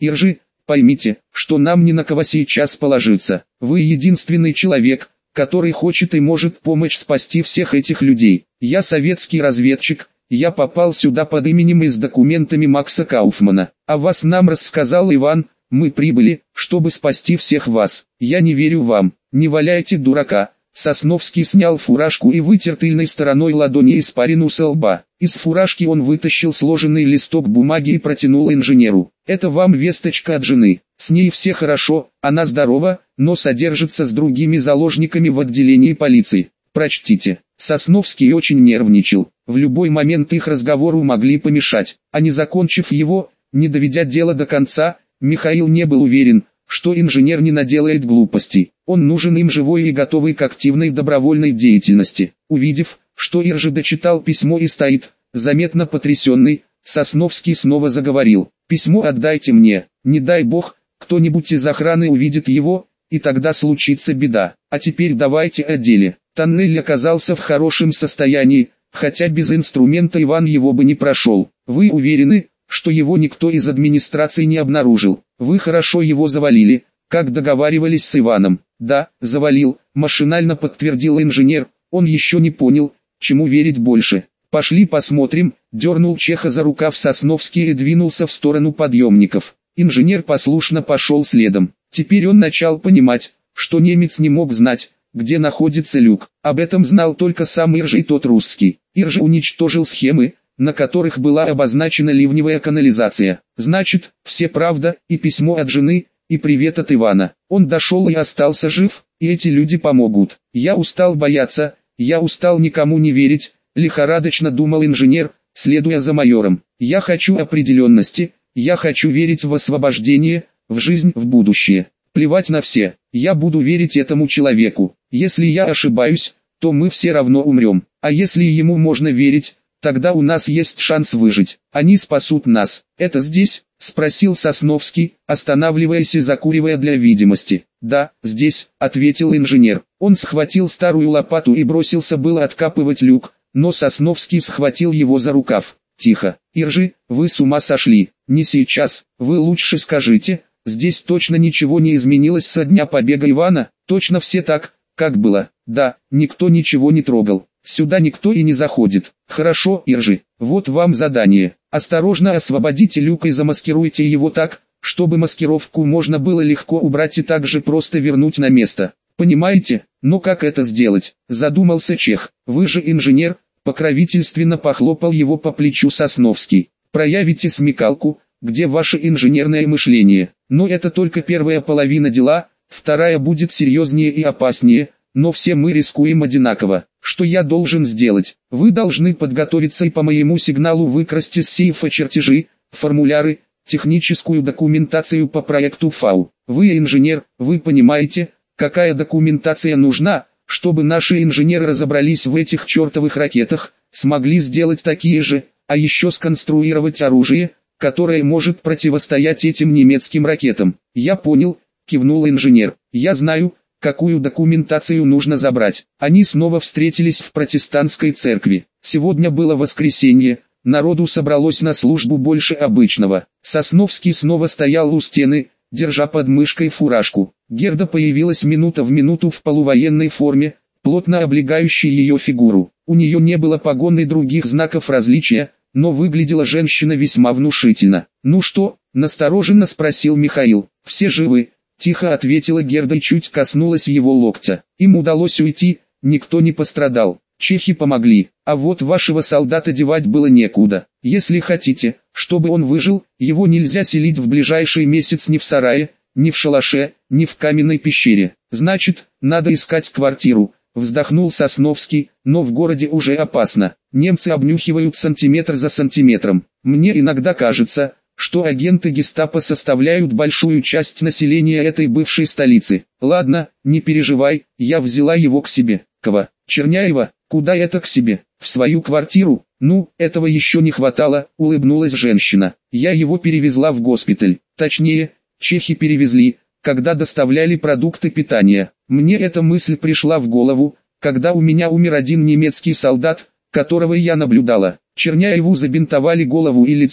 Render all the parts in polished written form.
Иржи, поймите, что нам ни на кого сейчас положиться. Вы единственный человек, который хочет и может помочь спасти всех этих людей. Я советский разведчик, я попал сюда под именем и с документами Макса Кауфмана. А вас нам рассказал Иван, мы прибыли, чтобы спасти всех вас. Я не верю вам, не валяйте дурака. Сосновский снял фуражку и вытер тыльной стороной ладони испарину со лба. Из фуражки он вытащил сложенный листок бумаги и протянул инженеру. Это вам весточка от жены. С ней все хорошо, она здорова, но содержится с другими заложниками в отделении полиции. Прочтите. Сосновский очень нервничал. В любой момент их разговору могли помешать. А не закончив его, не доведя дело до конца, Михаил не был уверен, что инженер не наделает глупостей. Он нужен им живой и готовый к активной добровольной деятельности. Увидев, что Иржи дочитал письмо и стоит, заметно потрясенный, Сосновский снова заговорил. «Письмо отдайте мне, не дай бог, кто-нибудь из охраны увидит его, и тогда случится беда. А теперь давайте о деле». Тоннель оказался в хорошем состоянии, хотя без инструмента Иван его бы не прошел. Вы уверены, что его никто из администрации не обнаружил? Вы хорошо его завалили, как договаривались с Иваном. Да, завалил, машинально подтвердил инженер, он еще не понял, чему верить больше. Пошли посмотрим, дернул Чеха за рукав Сосновский и двинулся в сторону подъемников. Инженер послушно пошел следом. Теперь он начал понимать, что немец не мог знать, где находится люк. Об этом знал только сам Иржи и тот русский. Иржи уничтожил схемы, на которых была обозначена ливневая канализация. Значит, все правда, и письмо от жены, и привет от Ивана. Он дошел и остался жив, и эти люди помогут. Я устал бояться, я устал никому не верить, лихорадочно думал инженер, следуя за майором. Я хочу определенности, я хочу верить в освобождение, в жизнь, в будущее. Плевать на все, я буду верить этому человеку. Если я ошибаюсь, то мы все равно умрем. А если ему можно верить, тогда у нас есть шанс выжить. Они спасут нас. Это здесь? Спросил Сосновский, останавливаясь и закуривая для видимости. Да, здесь, ответил инженер. Он схватил старую лопату и бросился было откапывать люк, но Сосновский схватил его за рукав. Тихо, Иржи, вы с ума сошли. Не сейчас, вы лучше скажите, здесь точно ничего не изменилось со дня побега Ивана? Точно все так, как было? Да, никто ничего не трогал. Сюда никто и не заходит. Хорошо, Иржи, вот вам задание. Осторожно освободите люк и замаскируйте его так, чтобы маскировку можно было легко убрать и также просто вернуть на место. Понимаете? Но как это сделать? Задумался Чех. Вы же инженер, покровительственно похлопал его по плечу Сосновский. Проявите смекалку, где ваше инженерное мышление. Но это только первая половина дела, вторая будет серьезнее и опаснее, но все мы рискуем одинаково. Что я должен сделать? Вы должны подготовиться и по моему сигналу выкрасть из сейфа чертежи, формуляры, техническую документацию по проекту ФАУ. Вы инженер, вы понимаете, какая документация нужна, чтобы наши инженеры разобрались в этих чертовых ракетах, смогли сделать такие же, а еще сконструировать оружие, которое может противостоять этим немецким ракетам. Я понял, кивнул инженер. Я знаю, какую документацию нужно забрать. Они снова встретились в протестантской церкви. Сегодня было воскресенье, народу собралось на службу больше обычного. Сосновский снова стоял у стены, держа под мышкой фуражку. Герда появилась минута в минуту в полувоенной форме, плотно облегающей ее фигуру. У нее не было погон и других знаков различия, но выглядела женщина весьма внушительно. «Ну что?» – настороженно спросил Михаил. «Все живы?» – тихо ответила Герда и чуть коснулась его локтя. «Им удалось уйти, никто не пострадал. Чехи помогли, а вот вашего солдата девать было некуда. Если хотите, чтобы он выжил, его нельзя селить в ближайший месяц ни в сарае, ни в шалаше, ни в каменной пещере. Значит, надо искать квартиру». Вздохнул Сосновский, но в городе уже опасно. Немцы обнюхивают сантиметр за сантиметром. Мне иногда кажется, что агенты гестапо составляют большую часть населения этой бывшей столицы. Ладно, не переживай, я взяла его к себе. Кого? Черняева? Куда это к себе? В свою квартиру? Ну, этого еще не хватало, улыбнулась женщина. Я его перевезла в госпиталь. Точнее, чехи перевезли, когда доставляли продукты питания. Мне эта мысль пришла в голову, когда у меня умер один немецкий солдат, которого я наблюдала. Черняеву забинтовали голову и лицо,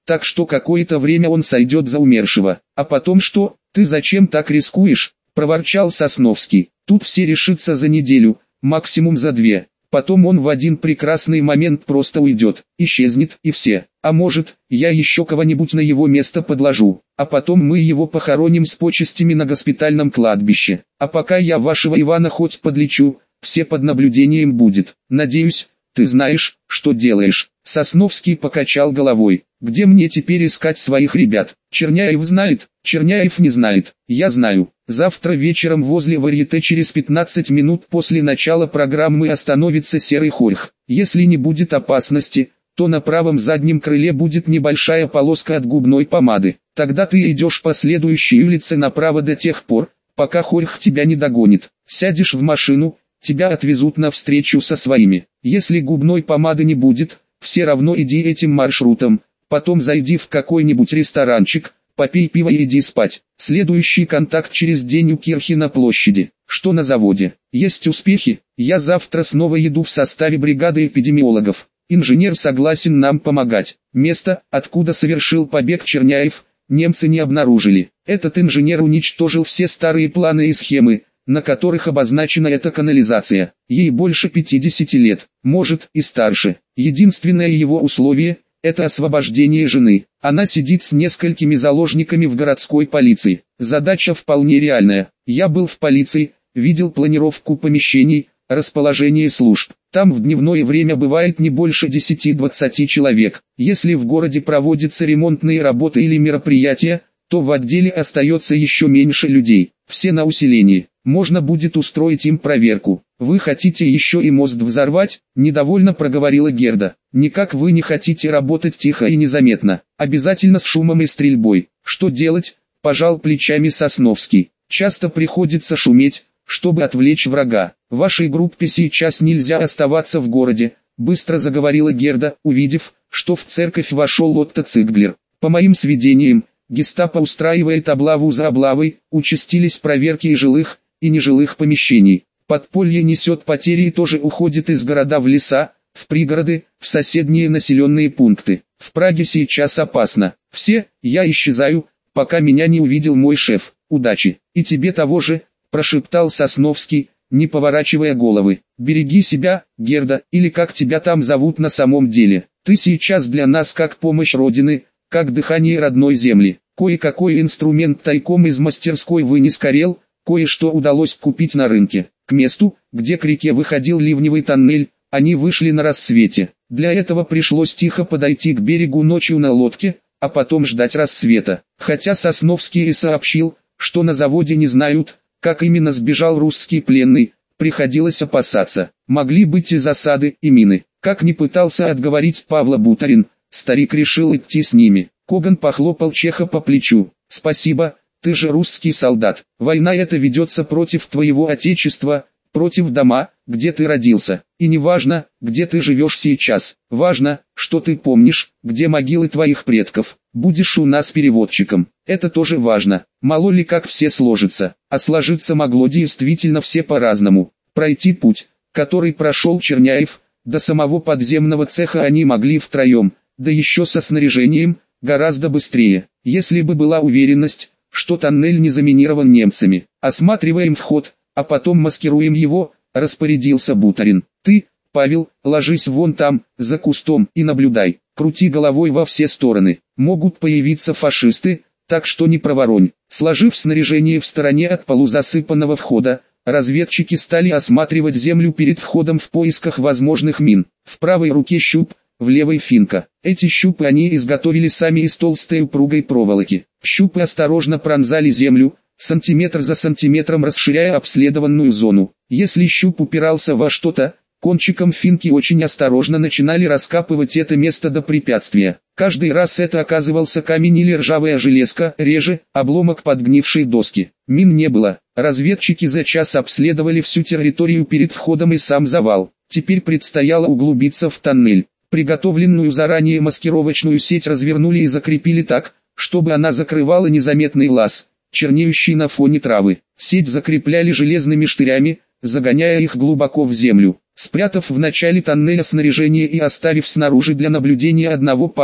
так что какое-то время он сойдет за умершего. А потом что? Ты зачем так рискуешь? Проворчал Сосновский. Тут все решится за неделю, максимум за 2. Потом он в один прекрасный момент просто уйдет, исчезнет и все. А может, я еще кого-нибудь на его место подложу. А потом мы его похороним с почестями на госпитальном кладбище. А пока я вашего Ивана хоть подлечу, все под наблюдением будет. Надеюсь, ты знаешь, что делаешь. Сосновский покачал головой. Где мне теперь искать своих ребят? Черняев знает, Черняев не знает. Я знаю. Завтра вечером возле Варьете через 15 минут после начала программы остановится серый хорьх. Если не будет опасности, то на правом заднем крыле будет небольшая полоска от губной помады. Тогда ты идешь по следующей улице направо до тех пор, пока хорьх тебя не догонит. Сядешь в машину, тебя отвезут на встречу со своими. Если губной помады не будет, все равно иди этим маршрутом, потом зайди в какой-нибудь ресторанчик, попей пиво и иди спать. Следующий контакт через день у Кирхи на площади. Что на заводе? Есть успехи? Я завтра снова еду в составе бригады эпидемиологов. Инженер согласен нам помогать. Место, откуда совершил побег Черняев, немцы не обнаружили. Этот инженер уничтожил все старые планы и схемы, на которых обозначена эта канализация. Ей больше 50 лет, может и старше. Единственное его условие – это освобождение жены. Она сидит с несколькими заложниками в городской полиции. Задача вполне реальная. Я был в полиции, видел планировку помещений, расположение служб. Там в дневное время бывает не больше 10-20 человек. Если в городе проводятся ремонтные работы или мероприятия, то в отделе остается еще меньше людей. Все на усилении. Можно будет устроить им проверку. Вы хотите еще и мост взорвать? Недовольно проговорила Герда. Никак вы не хотите работать тихо и незаметно. Обязательно с шумом и стрельбой. Что делать? Пожал плечами Сосновский. Часто приходится шуметь, чтобы отвлечь врага. Вашей группе сейчас нельзя оставаться в городе, быстро заговорила Герда, увидев, что в церковь вошел Отто Циглер. По моим сведениям, гестапо устраивает облаву за облавой, участились проверки и жилых, и нежилых помещений. Подполье несет потери и тоже уходит из города в леса, в пригороды, в соседние населенные пункты. В Праге сейчас опасно. Все, я исчезаю, пока меня не увидел мой шеф. Удачи. И тебе того же, прошептал Сосновский, не поворачивая головы. Береги себя, Герда, или как тебя там зовут на самом деле. Ты сейчас для нас как помощь Родины, как дыхание родной земли. Кое-какой инструмент тайком из мастерской вынес Карел, кое-что удалось купить на рынке. К месту, где к реке выходил ливневый тоннель, они вышли на рассвете. Для этого пришлось тихо подойти к берегу ночью на лодке, а потом ждать рассвета. Хотя Сосновский и сообщил, что на заводе не знают, как именно сбежал русский пленный, приходилось опасаться. Могли быть и засады, и мины. Как ни пытался отговорить Павла Бутарин, старик решил идти с ними. Коган похлопал Чеха по плечу. «Спасибо, ты же русский солдат. Война эта ведется против твоего отечества, против дома, где ты родился. И не важно, где ты живешь сейчас. Важно, что ты помнишь, где могилы твоих предков. Будешь у нас переводчиком. Это тоже важно. Мало ли как все сложится. А сложиться могло действительно все по-разному. Пройти путь, который прошел Черняев, до самого подземного цеха они могли втроем, да еще со снаряжением, гораздо быстрее. Если бы была уверенность, что тоннель не заминирован немцами. Осматриваем вход, а потом маскируем его, распорядился Бутарин. Ты, Павел, ложись вон там, за кустом, и наблюдай. Крути головой во все стороны. Могут появиться фашисты, так что не проворонь. Сложив снаряжение в стороне от полузасыпанного входа, разведчики стали осматривать землю перед входом в поисках возможных мин. В правой руке щуп, в левой финка. Эти щупы они изготовили сами из толстой упругой проволоки. Щупы осторожно пронзали землю, сантиметр за сантиметром расширяя обследованную зону. Если щуп упирался во что-то, кончиком финки очень осторожно начинали раскапывать это место до препятствия. Каждый раз это оказывался камень или ржавая железка, реже, обломок подгнившей доски. Мин не было. Разведчики за час обследовали всю территорию перед входом и сам завал. Теперь предстояло углубиться в тоннель. Приготовленную заранее маскировочную сеть развернули и закрепили так, чтобы она закрывала незаметный лаз, чернеющий на фоне травы. Сеть закрепляли железными штырями, загоняя их глубоко в землю. Спрятав в начале тоннеля снаряжение и оставив снаружи для наблюдения одного Павла,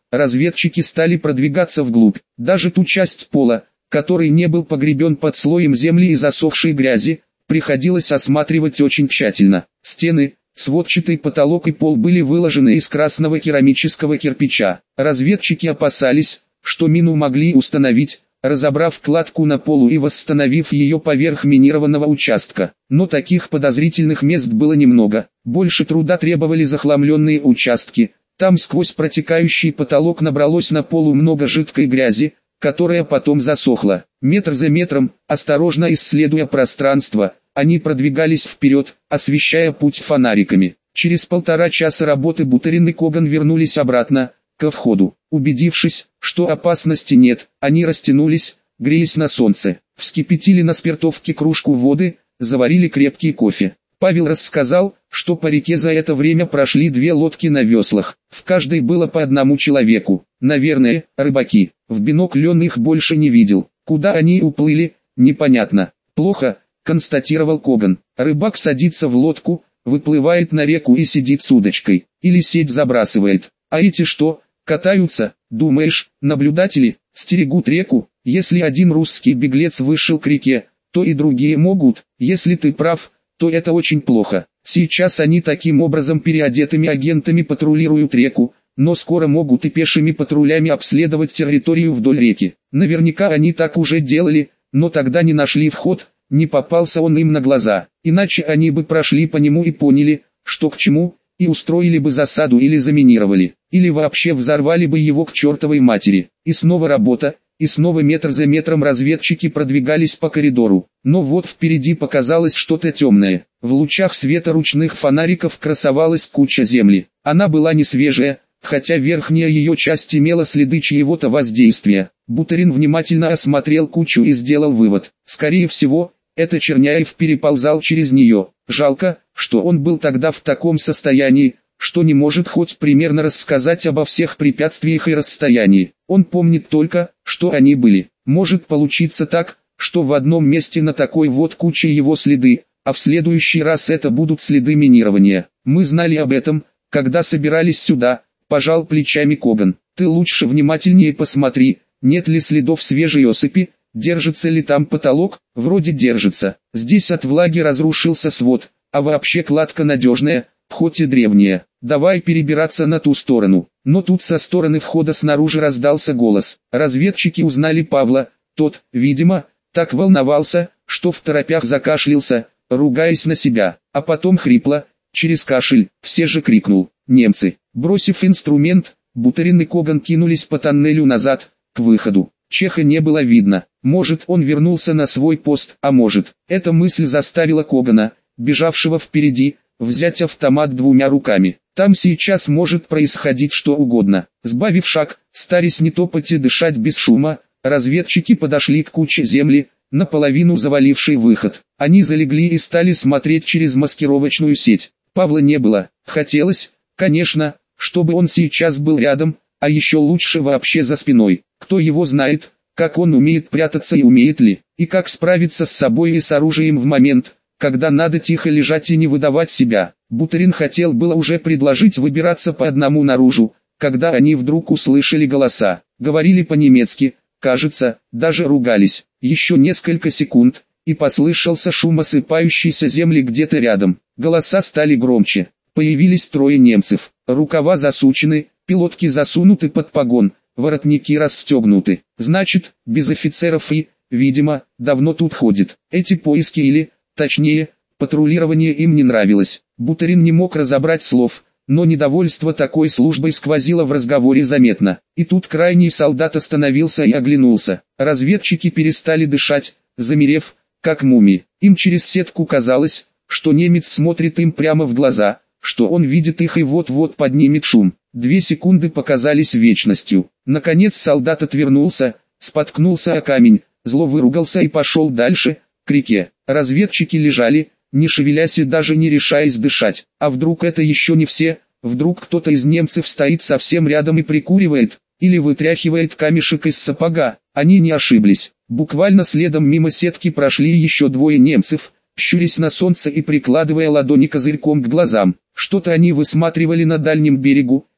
разведчики стали продвигаться вглубь. Даже ту часть пола, который не был погребен под слоем земли и засохшей грязи, приходилось осматривать очень тщательно. Стены, сводчатый потолок и пол были выложены из красного керамического кирпича. Разведчики опасались, что мину могли установить, разобрав кладку на полу и восстановив ее поверх минированного участка. Но таких подозрительных мест было немного. Больше труда требовали захламленные участки. Там сквозь протекающий потолок набралось на полу много жидкой грязи, которая потом засохла. Метр за метром, осторожно исследуя пространство, они продвигались вперед, освещая путь фонариками. Через 1,5 часа работы Бутерин и Коган вернулись обратно, ко входу. Убедившись, что опасности нет, они растянулись, греясь на солнце. Вскипятили на спиртовке кружку воды, заварили крепкий кофе. Павел рассказал, что по реке за это время прошли 2 лодки на веслах. В каждой было по 1 человеку. Наверное, рыбаки. В бинокль он их больше не видел. Куда они уплыли, непонятно. Плохо, констатировал Коган. Рыбак садится в лодку, выплывает на реку и сидит с удочкой. Или сеть забрасывает. А эти что, катаются, думаешь, наблюдатели, стерегут реку? Если один русский беглец вышел к реке, то и другие могут. Если ты прав, то это очень плохо. Сейчас они таким образом переодетыми агентами патрулируют реку, но скоро могут и пешими патрулями обследовать территорию вдоль реки. Наверняка они так уже делали, но тогда не нашли вход, не попался он им на глаза. Иначе они бы прошли по нему и поняли, что к чему, и устроили бы засаду или заминировали, или вообще взорвали бы его к чертовой матери. И снова работа, и снова метр за метром разведчики продвигались по коридору. Но вот впереди показалось что-то темное. В лучах света ручных фонариков красовалась куча земли. Она была не свежая, хотя верхняя ее часть имела следы чьего-то воздействия. Бутерин внимательно осмотрел кучу и сделал вывод. Скорее всего, это Черняев переползал через нее. Жалко, что он был тогда в таком состоянии, что не может хоть примерно рассказать обо всех препятствиях и расстоянии. Он помнит только, что они были. Может получиться так, что в одном месте на такой вот куче его следы, а в следующий раз это будут следы минирования. Мы знали об этом, когда собирались сюда, пожал плечами Коган. Ты лучше внимательнее посмотри, нет ли следов свежей осыпи, держится ли там потолок, вроде держится. Здесь от влаги разрушился свод, а вообще кладка надежная, хоть и древняя. Давай перебираться на ту сторону. Но тут со стороны входа снаружи раздался голос. Разведчики узнали Павла, тот, видимо, так волновался, что второпях закашлялся, ругаясь на себя, а потом хрипло, через кашель, все же крикнул: «Немцы!». Бросив инструмент, Бутерин и Коган кинулись по тоннелю назад, к выходу. Чеха не было видно. Может, он вернулся на свой пост, а может, эта мысль заставила Когана, бежавшего впереди, взять автомат 2 руками. Там сейчас может происходить что угодно. Сбавив шаг, стараясь не топать и дышать без шума, разведчики подошли к куче земли, наполовину завалившей выход. Они залегли и стали смотреть через маскировочную сеть. Павла не было. Хотелось, конечно, чтобы он сейчас был рядом, а еще лучше вообще за спиной. Кто его знает, как он умеет прятаться и умеет ли, и как справиться с собой и с оружием в момент, когда надо тихо лежать и не выдавать себя. Бутерин хотел было уже предложить выбираться по одному наружу, когда они вдруг услышали голоса. Говорили по-немецки, кажется, даже ругались. Еще несколько секунд, и послышался шум осыпающейся земли где-то рядом. Голоса стали громче. Появились 3 немцев. Рукава засучены, пилотки засунуты под погон, воротники расстегнуты. Значит, без офицеров и, видимо, давно тут ходит. Эти поиски или, точнее, патрулирование им не нравилось. Бутерин не мог разобрать слов, но недовольство такой службой сквозило в разговоре заметно. И тут крайний солдат остановился и оглянулся. Разведчики перестали дышать, замерев, как мумии. Им через сетку казалось, что немец смотрит им прямо в глаза, что он видит их и вот-вот поднимет шум. 2 секунды показались вечностью. Наконец солдат отвернулся, споткнулся о камень, зло выругался и пошел дальше, к реке. Разведчики лежали, не шевелясь и даже не решаясь дышать. А вдруг это еще не все? Вдруг кто-то из немцев стоит совсем рядом и прикуривает, или вытряхивает камешек из сапога? Они не ошиблись. Буквально следом мимо сетки прошли еще 2 немцев, щурясь на солнце и прикладывая ладони козырьком к глазам. Что-то они высматривали на дальнем берегу,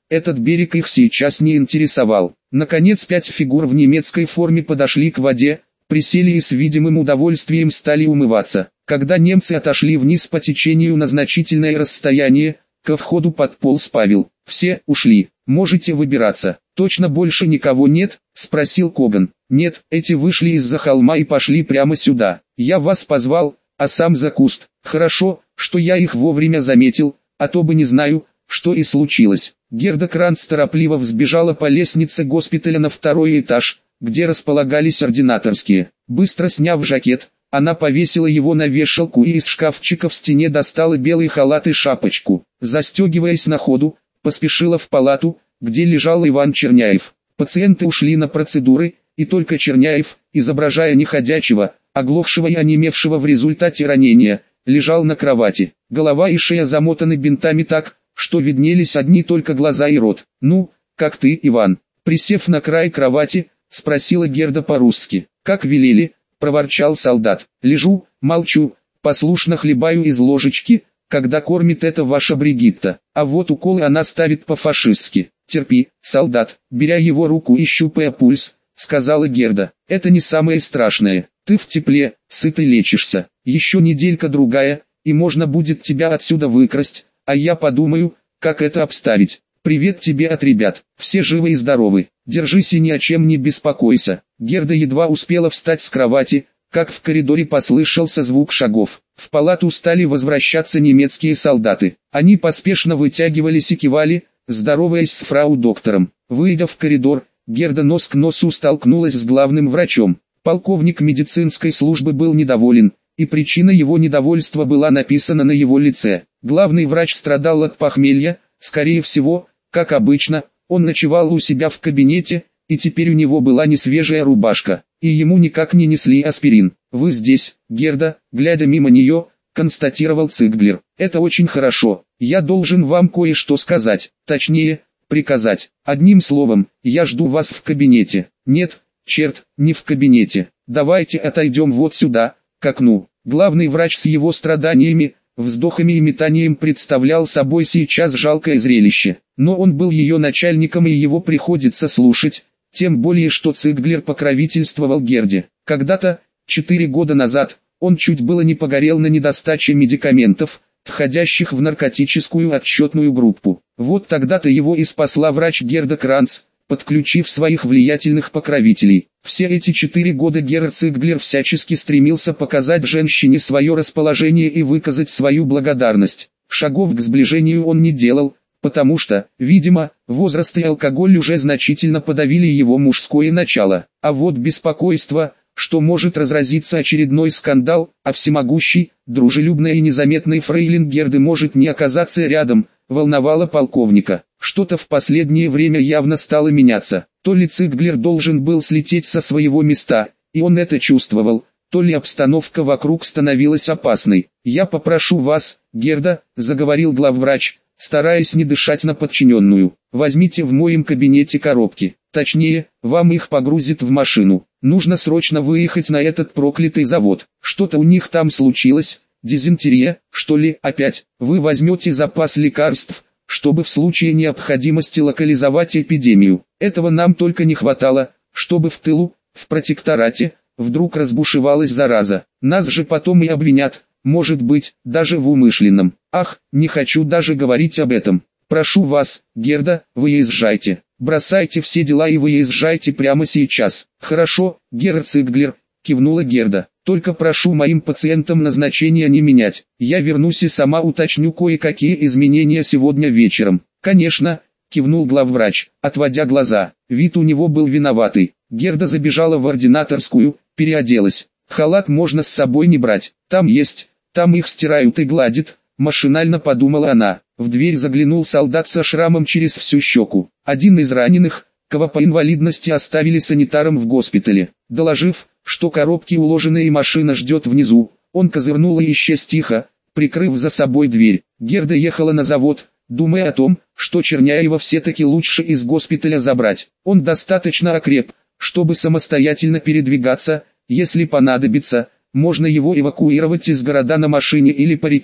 Этот берег их сейчас не интересовал. Наконец 5 фигур в немецкой форме подошли к воде, присели и с видимым удовольствием стали умываться. Когда немцы отошли вниз по течению на значительное расстояние, ко входу подполз Павел. «Все ушли, можете выбираться». «Точно больше никого нет?» – спросил Коган. «Нет, эти вышли из-за холма и пошли прямо сюда. Я вас позвал, а сам за куст. Хорошо, что я их вовремя заметил, а то бы не знаю, что и случилось». Герда Кранц торопливо взбежала по лестнице госпиталя на 2-й этаж, где располагались ординаторские. Быстро сняв жакет, она повесила его на вешалку и из шкафчика в стене достала белый халат и шапочку. Застегиваясь на ходу, поспешила в палату, где лежал Иван Черняев. Пациенты ушли на процедуры, и только Черняев, изображая неходячего, оглохшего и онемевшего в результате ранения, лежал на кровати. Голова и шея замотаны бинтами так, что виднелись одни только глаза и рот. «Ну, как ты, Иван?» Присев на край кровати, спросила Герда по-русски. «Как велели», проворчал солдат. «Лежу, молчу, послушно хлебаю из ложечки, когда кормит это ваша Бригитта, а вот уколы она ставит по-фашистски». «Терпи, солдат», беря его руку и щупая пульс, сказала Герда. «Это не самое страшное, ты в тепле, сытый лечишься, еще неделька-другая, и можно будет тебя отсюда выкрасть, а я подумаю, как это обставить. Привет тебе от ребят, все живы и здоровы, держись и ни о чем не беспокойся». Герда едва успела встать с кровати, как в коридоре послышался звук шагов. В палату стали возвращаться немецкие солдаты. Они поспешно вытягивались и кивали, здороваясь с фрау-доктором. Выйдя в коридор, Герда нос к носу столкнулась с главным врачом. Полковник медицинской службы был недоволен, и причина его недовольства была написана на его лице. Главный врач страдал от похмелья, скорее всего, как обычно, он ночевал у себя в кабинете, и теперь у него была несвежая рубашка, и ему никак не несли аспирин. «Вы здесь, Герда», глядя мимо нее, констатировал Цигглер. «Это очень хорошо, я должен вам кое-что сказать, точнее, приказать. Одним словом, я жду вас в кабинете». «Нет, черт, не в кабинете. Давайте отойдем вот сюда, к окну». Главный врач с его страданиями, вздохами и метанием представлял собой сейчас жалкое зрелище. Но он был ее начальником и его приходится слушать, тем более что Цигглер покровительствовал Герде. Когда-то, 4 года назад, он чуть было не погорел на недостаче медикаментов, входящих в наркотическую отсчетную группу. Вот тогда-то его и спасла врач Герда Кранц, подключив своих влиятельных покровителей. Все эти 4 года Герр Цигглер всячески стремился показать женщине свое расположение и выказать свою благодарность. Шагов к сближению он не делал, потому что, видимо, возраст и алкоголь уже значительно подавили его мужское начало. А вот беспокойство, что может разразиться очередной скандал, а всемогущий, дружелюбный и незаметный фрейлин Герды может не оказаться рядом, волновало полковника. Что-то в последнее время явно стало меняться. То ли Цигглер должен был слететь со своего места, и он это чувствовал, то ли обстановка вокруг становилась опасной. «Я попрошу вас, Герда», — заговорил главврач, стараясь не дышать на подчиненную. «Возьмите в моем кабинете коробки. Точнее, вам их погрузят в машину. Нужно срочно выехать на этот проклятый завод. Что-то у них там случилось, дизентерия, что ли, опять. Вы возьмете запас лекарств, чтобы в случае необходимости локализовать эпидемию. Этого нам только не хватало, чтобы в тылу, в протекторате, вдруг разбушевалась зараза. Нас же потом и обвинят, может быть, даже в умышленном. Ах, не хочу даже говорить об этом. Прошу вас, Герда, выезжайте. Бросайте все дела и выезжайте прямо сейчас». «Хорошо, Герр Цигглер», кивнула Герда. «Только прошу моим пациентам назначения не менять. Я вернусь и сама уточню кое-какие изменения сегодня вечером». «Конечно», кивнул главврач, отводя глаза. Вид у него был виноватый. Герда забежала в ординаторскую, переоделась. «Халат можно с собой не брать, там есть, там их стирают и гладят», машинально подумала она. В дверь заглянул солдат со шрамом через всю щеку. Один из раненых, кого по инвалидности оставили санитаром в госпитале. Доложив, что коробки уложены и машина ждет внизу, он козырнул и исчез тихо, прикрыв за собой дверь. Герда ехала на завод, думая о том, что Черняева все-таки лучше из госпиталя забрать. Он достаточно окреп, чтобы самостоятельно передвигаться, если понадобится, можно его эвакуировать из города на машине или по реке.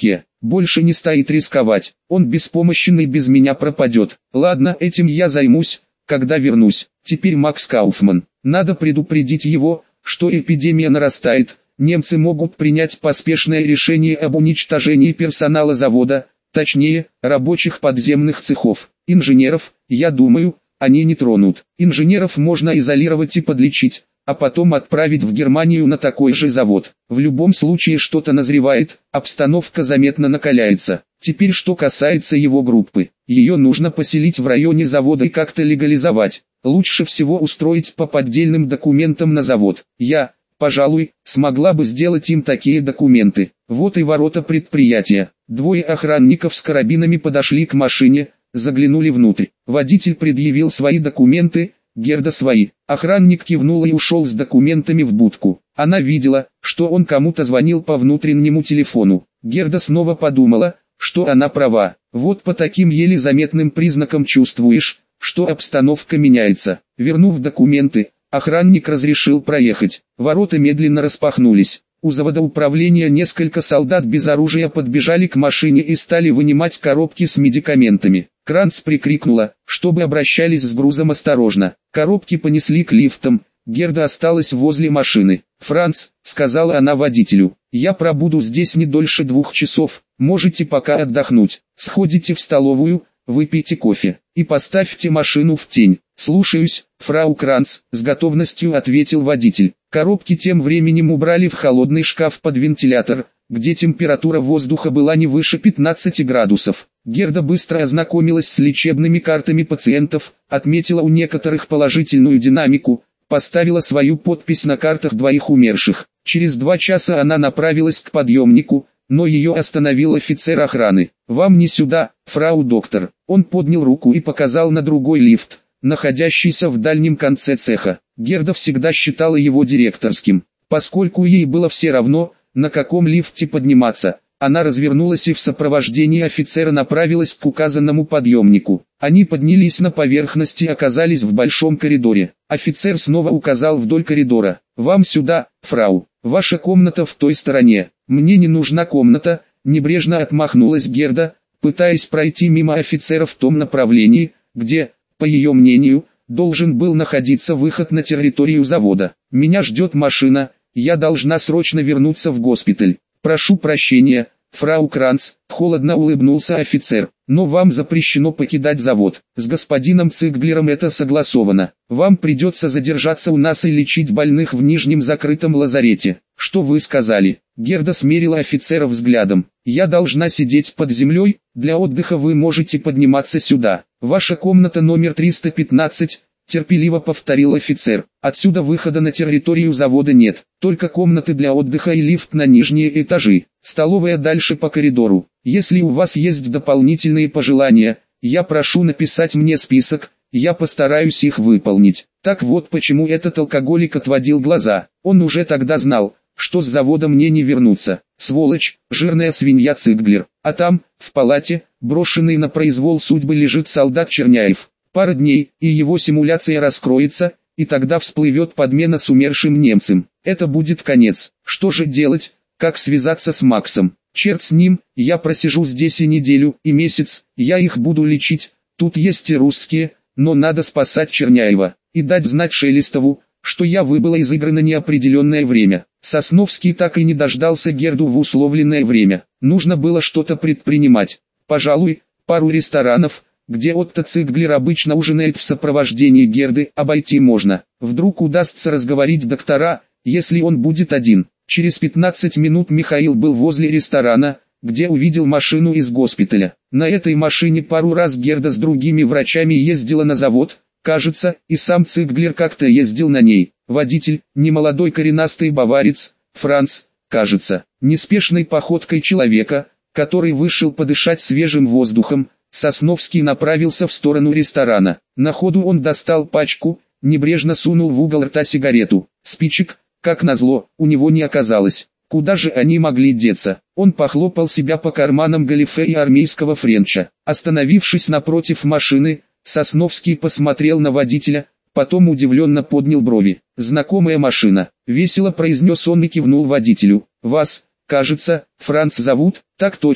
больше не стоит рисковать. Он беспомощный без меня пропадет. Ладно, этим я займусь, когда вернусь. Теперь Макс Кауфман. Надо предупредить его, что эпидемия нарастает. Немцы могут принять поспешное решение об уничтожении персонала завода, точнее, рабочих подземных цехов. Инженеров, я думаю, они не тронут. Инженеров можно изолировать и подлечить, а потом отправить в Германию на такой же завод. В любом случае что-то назревает, обстановка заметно накаляется. Теперь что касается его группы. Ее нужно поселить в районе завода и как-то легализовать. Лучше всего устроить по поддельным документам на завод. Я, пожалуй, смогла бы сделать им такие документы. Вот и ворота предприятия. Двое охранников с карабинами подошли к машине, заглянули внутрь. Водитель предъявил свои документы, Герда свои. Охранник кивнул и ушел с документами в будку. Она видела, что он кому-то звонил по внутреннему телефону. Герда снова подумала, что она права. Вот по таким еле заметным признакам чувствуешь, что обстановка меняется. Вернув документы, охранник разрешил проехать. Ворота медленно распахнулись. У завода управления несколько солдат без оружия подбежали к машине и стали вынимать коробки с медикаментами. Кранц прикрикнула, чтобы обращались с грузом осторожно. Коробки понесли к лифтам. Герда осталась возле машины. «Франц», — сказала она водителю, — «я пробуду здесь не дольше 2 часов, можете пока отдохнуть. Сходите в столовую, выпейте кофе и поставьте машину в тень». «Слушаюсь, фрау Кранц», — с готовностью ответил водитель. Коробки тем временем убрали в холодный шкаф под вентилятор, где температура воздуха была не выше 15 градусов. Герда быстро ознакомилась с лечебными картами пациентов, отметила у некоторых положительную динамику, поставила свою подпись на картах 2 умерших. Через 2 часа она направилась к подъемнику, но ее остановил офицер охраны. «Вам не сюда, фрау доктор». Он поднял руку и показал на другой лифт, находящийся в дальнем конце цеха. Герда всегда считала его директорским. Поскольку ей было все равно, на каком лифте подниматься, она развернулась и в сопровождении офицера направилась к указанному подъемнику. Они поднялись на поверхность и оказались в большом коридоре. Офицер снова указал вдоль коридора. «Вам сюда, фрау. Ваша комната в той стороне». «Мне не нужна комната», — небрежно отмахнулась Герда, пытаясь пройти мимо офицера в том направлении, где, по ее мнению, должен был находиться выход на территорию завода. «Меня ждет машина, я должна срочно вернуться в госпиталь». «Прошу прощения, фрау Кранц», — холодно улыбнулся офицер, — «но вам запрещено покидать завод. С господином Цигглером это согласовано. Вам придется задержаться у нас и лечить больных в нижнем закрытом лазарете». «Что вы сказали?» Герда смерила офицера взглядом. «Я должна сидеть под землей, для отдыха вы можете подниматься сюда. Ваша комната номер 315, терпеливо повторил офицер. «Отсюда выхода на территорию завода нет, только комнаты для отдыха и лифт на нижние этажи, столовая дальше по коридору. Если у вас есть дополнительные пожелания, я прошу написать мне список, я постараюсь их выполнить». Так вот почему этот алкоголик отводил глаза. Он уже тогда знал, что с завода мне не вернуться. Сволочь, жирная свинья Цигглер. А там, в палате, брошенный на произвол судьбы лежит солдат Черняев. Пара дней, и его симуляция раскроется, и тогда всплывет подмена с умершим немцем. Это будет конец. Что же делать, как связаться с Максом? Черт с ним, я просижу здесь и неделю, и месяц, я их буду лечить. Тут есть и русские, но надо спасать Черняева, и дать знать Шелестову, что я выбыла из игры на неопределенное время. Сосновский так и не дождался Герду в условленное время. Нужно было что-то предпринимать. Пожалуй, пару ресторанов, где Отто Цигглер обычно ужинает в сопровождении Герды, обойти можно. Вдруг удастся разговорить доктора, если он будет один. Через 15 минут Михаил был возле ресторана, где увидел машину из госпиталя. На этой машине пару раз Герда с другими врачами ездила на завод, кажется, и сам Цигглер как-то ездил на ней. Водитель, немолодой коренастый баварец, Франц, кажется, неспешной походкой человека, который вышел подышать свежим воздухом, Сосновский направился в сторону ресторана. На ходу он достал пачку, небрежно сунул в угол рта сигарету. Спичек, как назло, у него не оказалось. Куда же они могли деться? Он похлопал себя по карманам галифе и армейского френча. Остановившись напротив машины, Сосновский посмотрел на водителя, потом удивленно поднял брови. «Знакомая машина», — весело произнес он и кивнул водителю. «Вас, кажется, Франц зовут?» «Так точно»,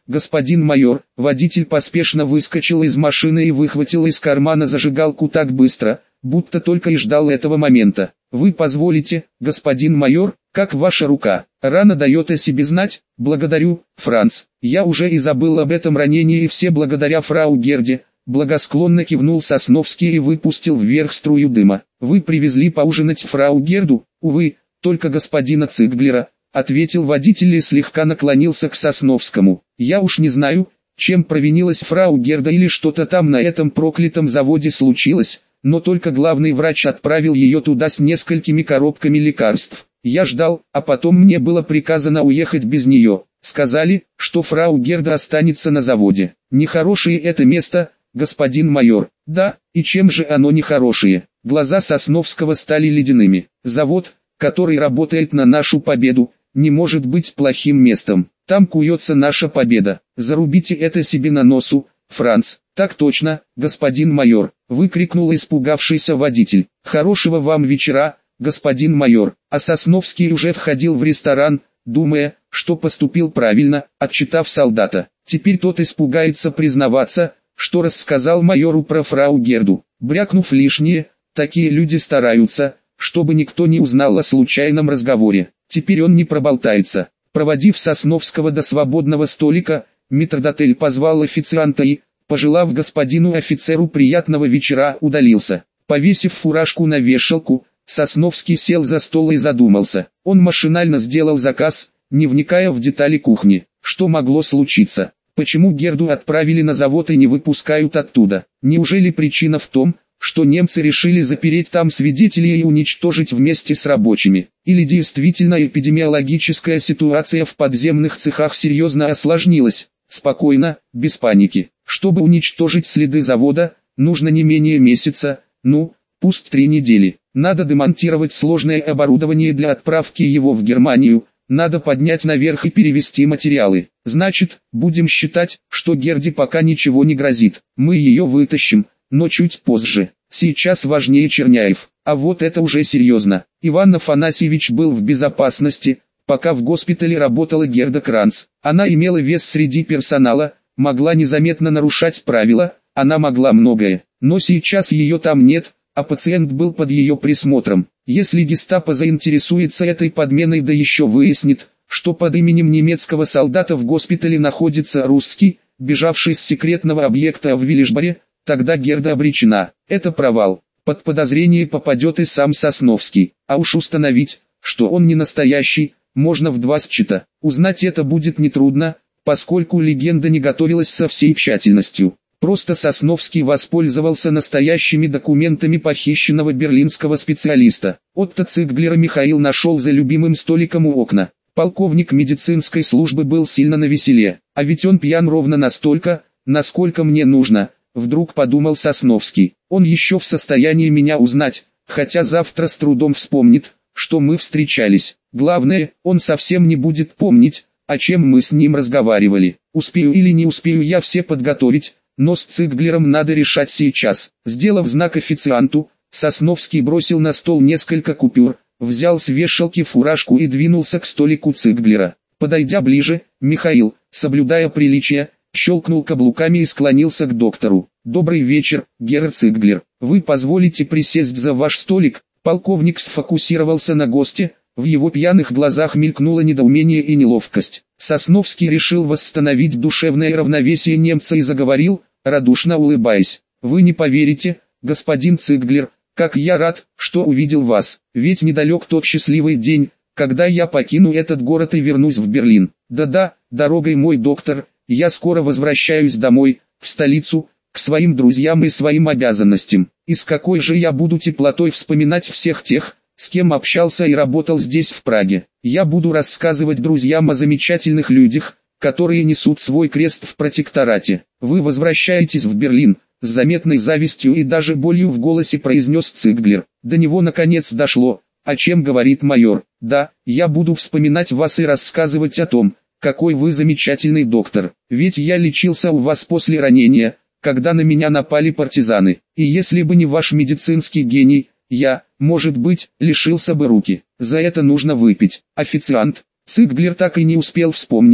господин майор». Водитель поспешно выскочил из машины и выхватил из кармана зажигалку так быстро, будто только и ждал этого момента. «Вы позволите, господин майор, как ваша рука? Рана дает о себе знать?» «Благодарю, Франц. Я уже и забыл об этом ранении, и все благодаря фрау Герде». Благосклонно кивнул Сосновский и выпустил вверх струю дыма. «Вы привезли поужинать фрау Герду?» «Увы, только господина Цигглера», — ответил водитель и слегка наклонился к Сосновскому. «Я уж не знаю, чем провинилась фрау Герда или что-то там на этом проклятом заводе случилось, но только главный врач отправил ее туда с несколькими коробками лекарств. Я ждал, а потом мне было приказано уехать без нее. Сказали, что фрау Герда останется на заводе. Нехорошее это место, господин майор». «Да, и чем же оно нехорошее?» Глаза Сосновского стали ледяными. «Завод, который работает на нашу победу, не может быть плохим местом. Там куется наша победа. Зарубите это себе на носу, Франц». «Так точно, господин майор», — выкрикнул испугавшийся водитель. «Хорошего вам вечера, господин майор». А Сосновский уже входил в ресторан, думая, что поступил правильно, отчитав солдата. Теперь тот испугается признаваться, что рассказал майору про фрау Герду. Брякнув лишнее, такие люди стараются, чтобы никто не узнал о случайном разговоре. Теперь он не проболтается. Проводив Сосновского до свободного столика, метрдотель позвал официанта и, пожелав господину офицеру приятного вечера, удалился. Повесив фуражку на вешалку, Сосновский сел за стол и задумался. Он машинально сделал заказ, не вникая в детали кухни. Что могло случиться? Почему Герду отправили на завод и не выпускают оттуда? Неужели причина в том, что немцы решили запереть там свидетелей и уничтожить вместе с рабочими? Или действительно эпидемиологическая ситуация в подземных цехах серьезно осложнилась? Спокойно, без паники. Чтобы уничтожить следы завода, нужно не менее месяца, пусть 3 недели. Надо демонтировать сложное оборудование для отправки его в Германию, надо поднять наверх и перевести материалы. Значит, будем считать, что Герде пока ничего не грозит. Мы ее вытащим, но чуть позже. Сейчас важнее Черняев. А вот это уже серьезно. Иван Афанасьевич был в безопасности, пока в госпитале работала Герда Кранц. Она имела вес среди персонала, могла незаметно нарушать правила, она могла многое. Но сейчас ее там нет, а пациент был под ее присмотром. Если гестапо заинтересуется этой подменой, да еще выяснит, что под именем немецкого солдата в госпитале находится русский, бежавший с секретного объекта в Виллишборе, тогда Герда обречена. Это провал. Под подозрение попадет и сам Сосновский. А уж установить, что он не настоящий, можно в 2 счета. Узнать это будет нетрудно, поскольку легенда не готовилась со всей тщательностью. Просто Сосновский воспользовался настоящими документами похищенного берлинского специалиста. Отто Цигглера Михаил нашел за любимым столиком у окна. Полковник медицинской службы был сильно навеселе, а ведь он пьян ровно настолько, насколько мне нужно, вдруг подумал Сосновский. Он еще в состоянии меня узнать, хотя завтра с трудом вспомнит, что мы встречались. Главное, он совсем не будет помнить, о чем мы с ним разговаривали. Успею или не успею я все подготовить, но с Цигглером надо решать сейчас. Сделав знак официанту, Сосновский бросил на стол несколько купюр, взял с вешалки фуражку и двинулся к столику Цигглера. Подойдя ближе, Михаил, соблюдая приличие, щелкнул каблуками и склонился к доктору. «Добрый вечер, Герр Цигглер. Вы позволите присесть за ваш столик?» Полковник сфокусировался на госте, в его пьяных глазах мелькнуло недоумение и неловкость. Сосновский решил восстановить душевное равновесие немца и заговорил, радушно улыбаясь. «Вы не поверите, господин Цигглер, как я рад, что увидел вас, ведь недалек тот счастливый день, когда я покину этот город и вернусь в Берлин. Да-да, дорогой мой доктор, я скоро возвращаюсь домой, в столицу, к своим друзьям и своим обязанностям. И с какой же я буду теплотой вспоминать всех тех, с кем общался и работал здесь в Праге. Я буду рассказывать друзьям о замечательных людях, которые несут свой крест в протекторате. Вы возвращаетесь в Берлин», — с заметной завистью и даже болью в голосе произнес Цигглер. До него наконец дошло, о чем говорит майор. «Да, я буду вспоминать вас и рассказывать о том, какой вы замечательный доктор. Ведь я лечился у вас после ранения, когда на меня напали партизаны. И если бы не ваш медицинский гений, я, может быть, лишился бы руки. За это нужно выпить». Официант. Цигглер так и не успел вспомнить,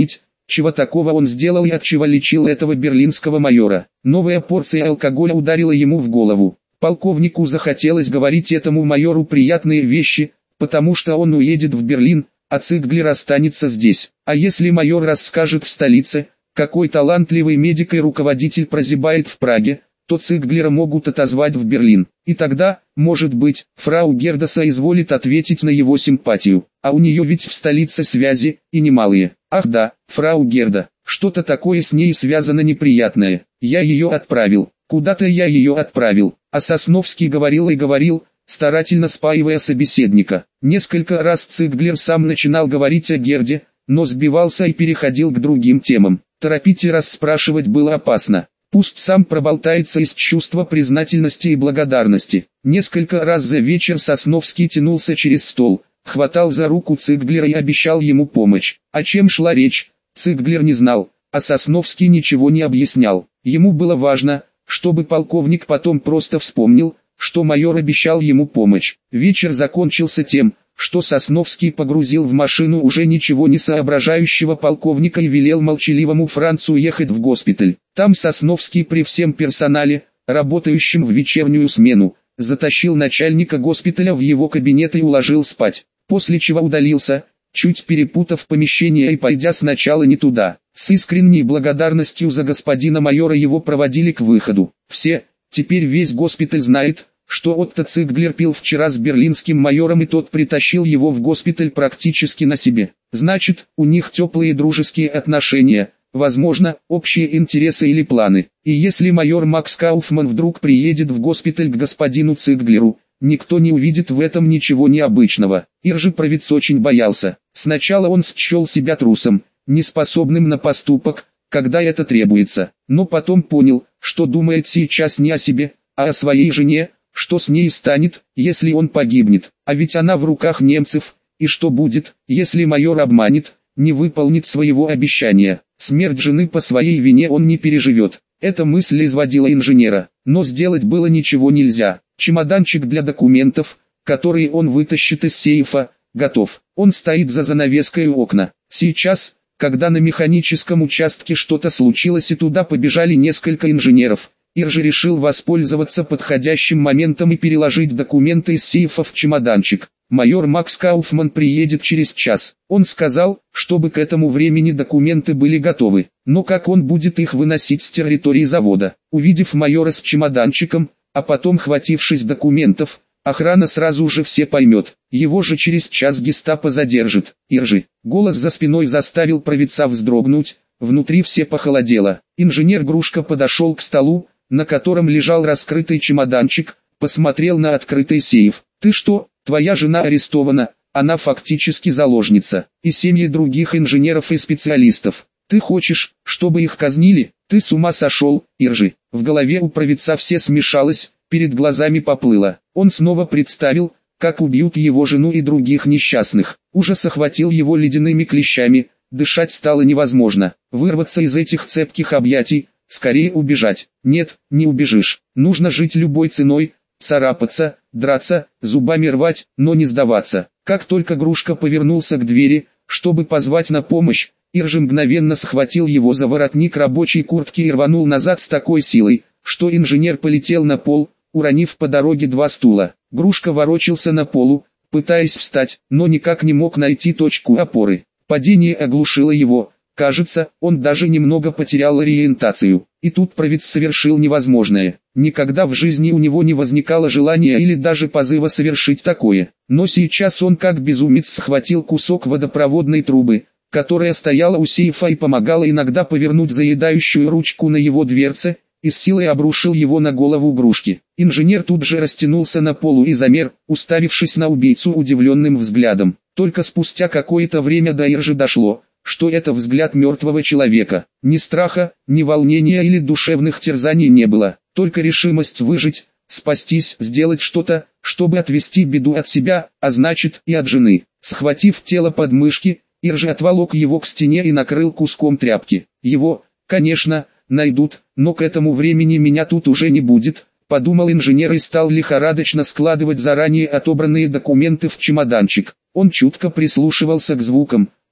чего такого он сделал и от чего лечил этого берлинского майора. Новая порция алкоголя ударила ему в голову. Полковнику захотелось говорить этому майору приятные вещи, потому что он уедет в Берлин, а Цигглер останется здесь. А если майор расскажет в столице, какой талантливый медик и руководитель прозябает в Праге, то Цигглера могут отозвать в Берлин. И тогда, может быть, фрау Герда соизволит ответить на его симпатию. А у нее ведь в столице связи, и немалые. Ах да, фрау Герда, что-то такое с ней связано неприятное. Я ее отправил. Куда-то я ее отправил. А Сосновский говорил и говорил, старательно спаивая собеседника. Несколько раз Цигглер сам начинал говорить о Герде, но сбивался и переходил к другим темам. Торопить и расспрашивать было опасно. Пусть сам проболтается из чувства признательности и благодарности. Несколько раз за вечер Сосновский тянулся через стол, хватал за руку Цигглера и обещал ему помощь. О чем шла речь, Цигглер не знал, а Сосновский ничего не объяснял. Ему было важно, чтобы полковник потом просто вспомнил, что майор обещал ему помощь. Вечер закончился тем, что Сосновский погрузил в машину уже ничего не соображающего полковника и велел молчаливому Францу ехать в госпиталь. Там Сосновский при всем персонале, работающем в вечернюю смену, затащил начальника госпиталя в его кабинет и уложил спать, после чего удалился, чуть перепутав помещение и пойдя сначала не туда. С искренней благодарностью за господина майора его проводили к выходу. Все, теперь весь госпиталь знает, что Отто Цигглер пил вчера с берлинским майором и тот притащил его в госпиталь практически на себе. Значит, у них теплые дружеские отношения, возможно, общие интересы или планы. И если майор Макс Кауфман вдруг приедет в госпиталь к господину Цигглеру, никто не увидит в этом ничего необычного. Иржи-провец очень боялся. Сначала он счел себя трусом, неспособным на поступок, когда это требуется. Но потом понял, что думает сейчас не о себе, а о своей жене, что с ней станет, если он погибнет. А ведь она в руках немцев, и что будет, если майор обманет, не выполнит своего обещания. Смерть жены по своей вине он не переживет. Эта мысль изводила инженера, но сделать было ничего нельзя. Чемоданчик для документов, который он вытащит из сейфа, готов. Он стоит за занавеской у окна. Сейчас, когда на механическом участке что-то случилось и туда побежали несколько инженеров, Иржи решил воспользоваться подходящим моментом и переложить документы из сейфа в чемоданчик. Майор Макс Кауфман приедет через час. Он сказал, чтобы к этому времени документы были готовы. Но как он будет их выносить с территории завода? Увидев майора с чемоданчиком, а потом хватившись документов, охрана сразу же все поймет. Его же через час гестапо задержит. Иржи. Голос за спиной заставил провидца вздрогнуть, внутри все похолодело. Инженер Грушка подошел к столу, на котором лежал раскрытый чемоданчик, посмотрел на открытый сейф. «Ты что, твоя жена арестована, она фактически заложница, и семьи других инженеров и специалистов. Ты хочешь, чтобы их казнили? Ты с ума сошел, Иржи». В голове у провидца все смешалось, перед глазами поплыло. Он снова представил, как убьют его жену и других несчастных. Ужас охватил его ледяными клещами, дышать стало невозможно. Вырваться из этих цепких объятий, скорее убежать. Нет, не убежишь. Нужно жить любой ценой, царапаться, драться, зубами рвать, но не сдаваться. Как только Грушка повернулся к двери, чтобы позвать на помощь, Иржи мгновенно схватил его за воротник рабочей куртки и рванул назад с такой силой, что инженер полетел на пол, уронив по дороге два стула. Грушка ворочался на полу, пытаясь встать, но никак не мог найти точку опоры. Падение оглушило его. Кажется, он даже немного потерял ориентацию. И тут провидец совершил невозможное. Никогда в жизни у него не возникало желания или даже позыва совершить такое. Но сейчас он как безумец схватил кусок водопроводной трубы, которая стояла у сейфа и помогала иногда повернуть заедающую ручку на его дверце, и с силой обрушил его на голову Грушки. Инженер тут же растянулся на полу и замер, уставившись на убийцу удивленным взглядом. Только спустя какое-то время до Иржи дошло, что это взгляд мертвого человека. Ни страха, ни волнения или душевных терзаний не было, только решимость выжить, спастись, сделать что-то, чтобы отвести беду от себя, а значит и от жены. Схватив тело под мышки, Иржи отволок его к стене и накрыл куском тряпки. Его, конечно, найдут, но к этому времени меня тут уже не будет, подумал инженер и стал лихорадочно складывать заранее отобранные документы в чемоданчик. Он чутко прислушивался к звукам,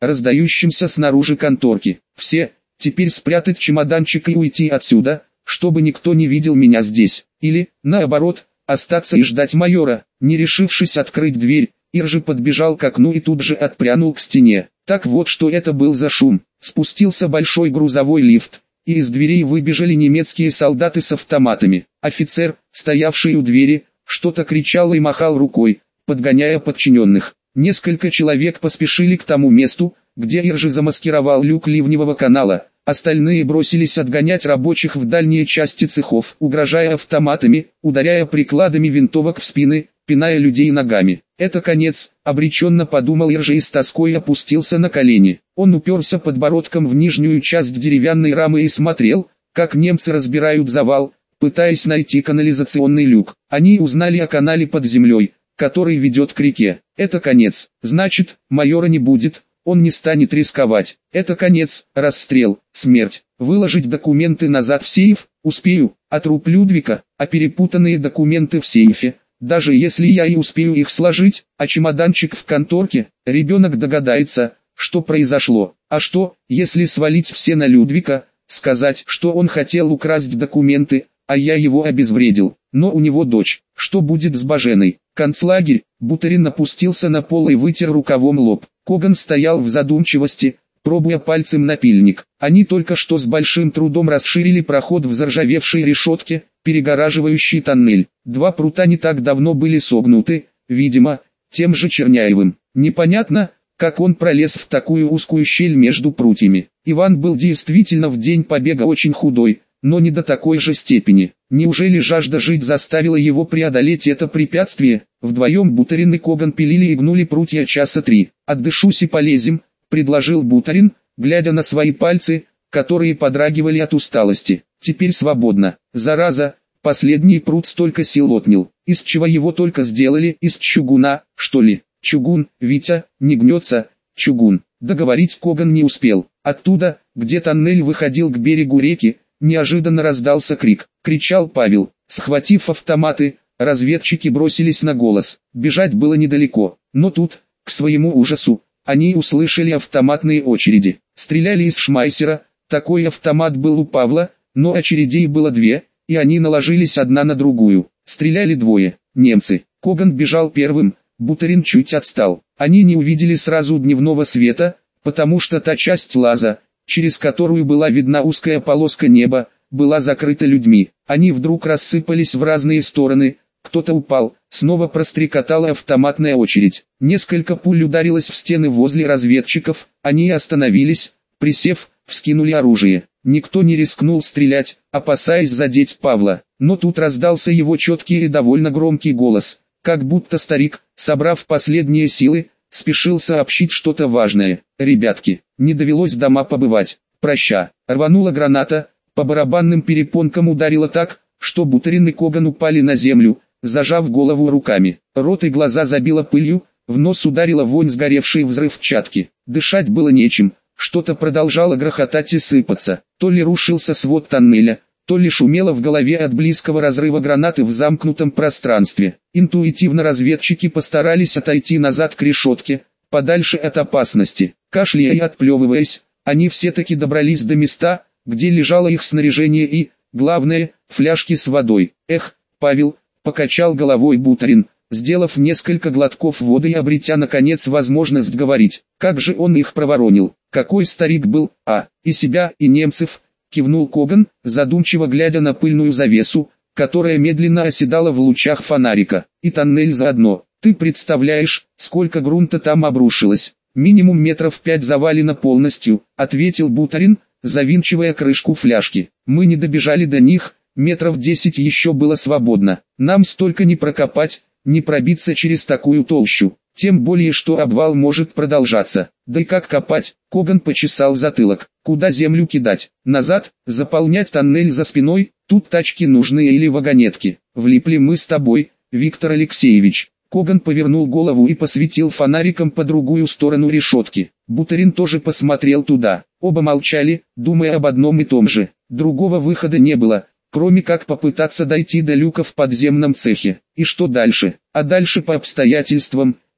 раздающимся снаружи конторки. «Все, теперь спрятать чемоданчик и уйти отсюда, чтобы никто не видел меня здесь. Или, наоборот, остаться и ждать майора». Не решившись открыть дверь, Иржи подбежал к окну и тут же отпрянул к стене. Так вот что это был за шум. Спустился большой грузовой лифт, и из дверей выбежали немецкие солдаты с автоматами. Офицер, стоявший у двери, что-то кричал и махал рукой, подгоняя подчиненных. Несколько человек поспешили к тому месту, где Иржи замаскировал люк ливневого канала. Остальные бросились отгонять рабочих в дальние части цехов, угрожая автоматами, ударяя прикладами винтовок в спины, пиная людей ногами. «Это конец», — обреченно подумал Иржи и с тоской опустился на колени. Он уперся подбородком в нижнюю часть деревянной рамы и смотрел, как немцы разбирают завал, пытаясь найти канализационный люк. Они узнали о канале под землей, который ведет к реке. Это конец. Значит, майора не будет, он не станет рисковать. Это конец, расстрел, смерть. Выложить документы назад в сейф, успею, а труп Людвига, а перепутанные документы в сейфе. Даже если я и успею их сложить, а чемоданчик в конторке, ребенок догадается, что произошло. А что, если свалить все на Людвига, сказать, что он хотел украсть документы, а я его обезвредил, но у него дочь. Что будет с Баженой? Концлагерь. Бутерин опустился на пол и вытер рукавом лоб. Коган стоял в задумчивости, пробуя пальцем напильник. Они только что с большим трудом расширили проход в заржавевшей решетке, перегораживающий тоннель. Два прута не так давно были согнуты, видимо, тем же Черняевым. Непонятно, как он пролез в такую узкую щель между прутьями. Иван был действительно в день побега очень худой, но не до такой же степени. Неужели жажда жить заставила его преодолеть это препятствие? Вдвоем Бутерин и Коган пилили и гнули прутья часа 3. «Отдышусь и полезем», — предложил Бутерин, глядя на свои пальцы, которые подрагивали от усталости. «Теперь свободно. Зараза, последний прут столько сил отнял. Из чего его только сделали? Из чугуна, что ли?» «Чугун, Витя, не гнется, чугун». Договорить Коган не успел. Оттуда, где тоннель выходил к берегу реки, неожиданно раздался крик. Кричал Павел. Схватив автоматы, разведчики бросились на голос. Бежать было недалеко, но тут, к своему ужасу, они услышали автоматные очереди. Стреляли из шмайсера, такой автомат был у Павла, но очередей было две, и они наложились одна на другую. Стреляли двое, немцы. Коган бежал первым, Бутерин чуть отстал. Они не увидели сразу дневного света, потому что та часть лаза, через которую была видна узкая полоска неба, была закрыта людьми. Они вдруг рассыпались в разные стороны, кто-то упал, снова прострекотала автоматная очередь. Несколько пуль ударилось в стены возле разведчиков, они остановились, присев, вскинули оружие. Никто не рискнул стрелять, опасаясь задеть Павла. Но тут раздался его четкий и довольно громкий голос, как будто старик, собрав последние силы, спешил сообщить что-то важное. «Ребятки, не довелось дома побывать. Проща». Рванула граната, по барабанным перепонкам ударила так, что Бутерин и Коган упали на землю, зажав голову руками. Рот и глаза забило пылью, в нос ударила вонь сгоревшей взрывчатки. Дышать было нечем, что-то продолжало грохотать и сыпаться. То ли рушился свод тоннеля, то ли шумело в голове от близкого разрыва гранаты в замкнутом пространстве. Интуитивно разведчики постарались отойти назад к решетке, подальше от опасности. Кашляя и отплевываясь, они все-таки добрались до места, где лежало их снаряжение и, главное, фляжки с водой. «Эх, Павел», — покачал головой Бутерин, сделав несколько глотков воды и обретя наконец возможность говорить. «Как же он их проворонил! Какой старик был, и себя, и немцев!» — кивнул Коган, задумчиво глядя на пыльную завесу, которая медленно оседала в лучах фонарика. «И тоннель заодно. Ты представляешь, сколько грунта там обрушилось? Минимум метров 5 завалено полностью», — ответил Бутерин, завинчивая крышку фляжки. «Мы не добежали до них, метров 10 еще было свободно. Нам столько не прокопать, не пробиться через такую толщу. Тем более, что обвал может продолжаться. Да и как копать?» Коган почесал затылок. «Куда землю кидать? Назад? Заполнять тоннель за спиной? Тут тачки нужны или вагонетки. Влипли мы с тобой, Виктор Алексеевич». Коган повернул голову и посветил фонариком по другую сторону решетки. Бутерин тоже посмотрел туда. Оба молчали, думая об одном и том же. Другого выхода не было, кроме как попытаться дойти до люка в подземном цехе. И что дальше? А дальше по обстоятельствам,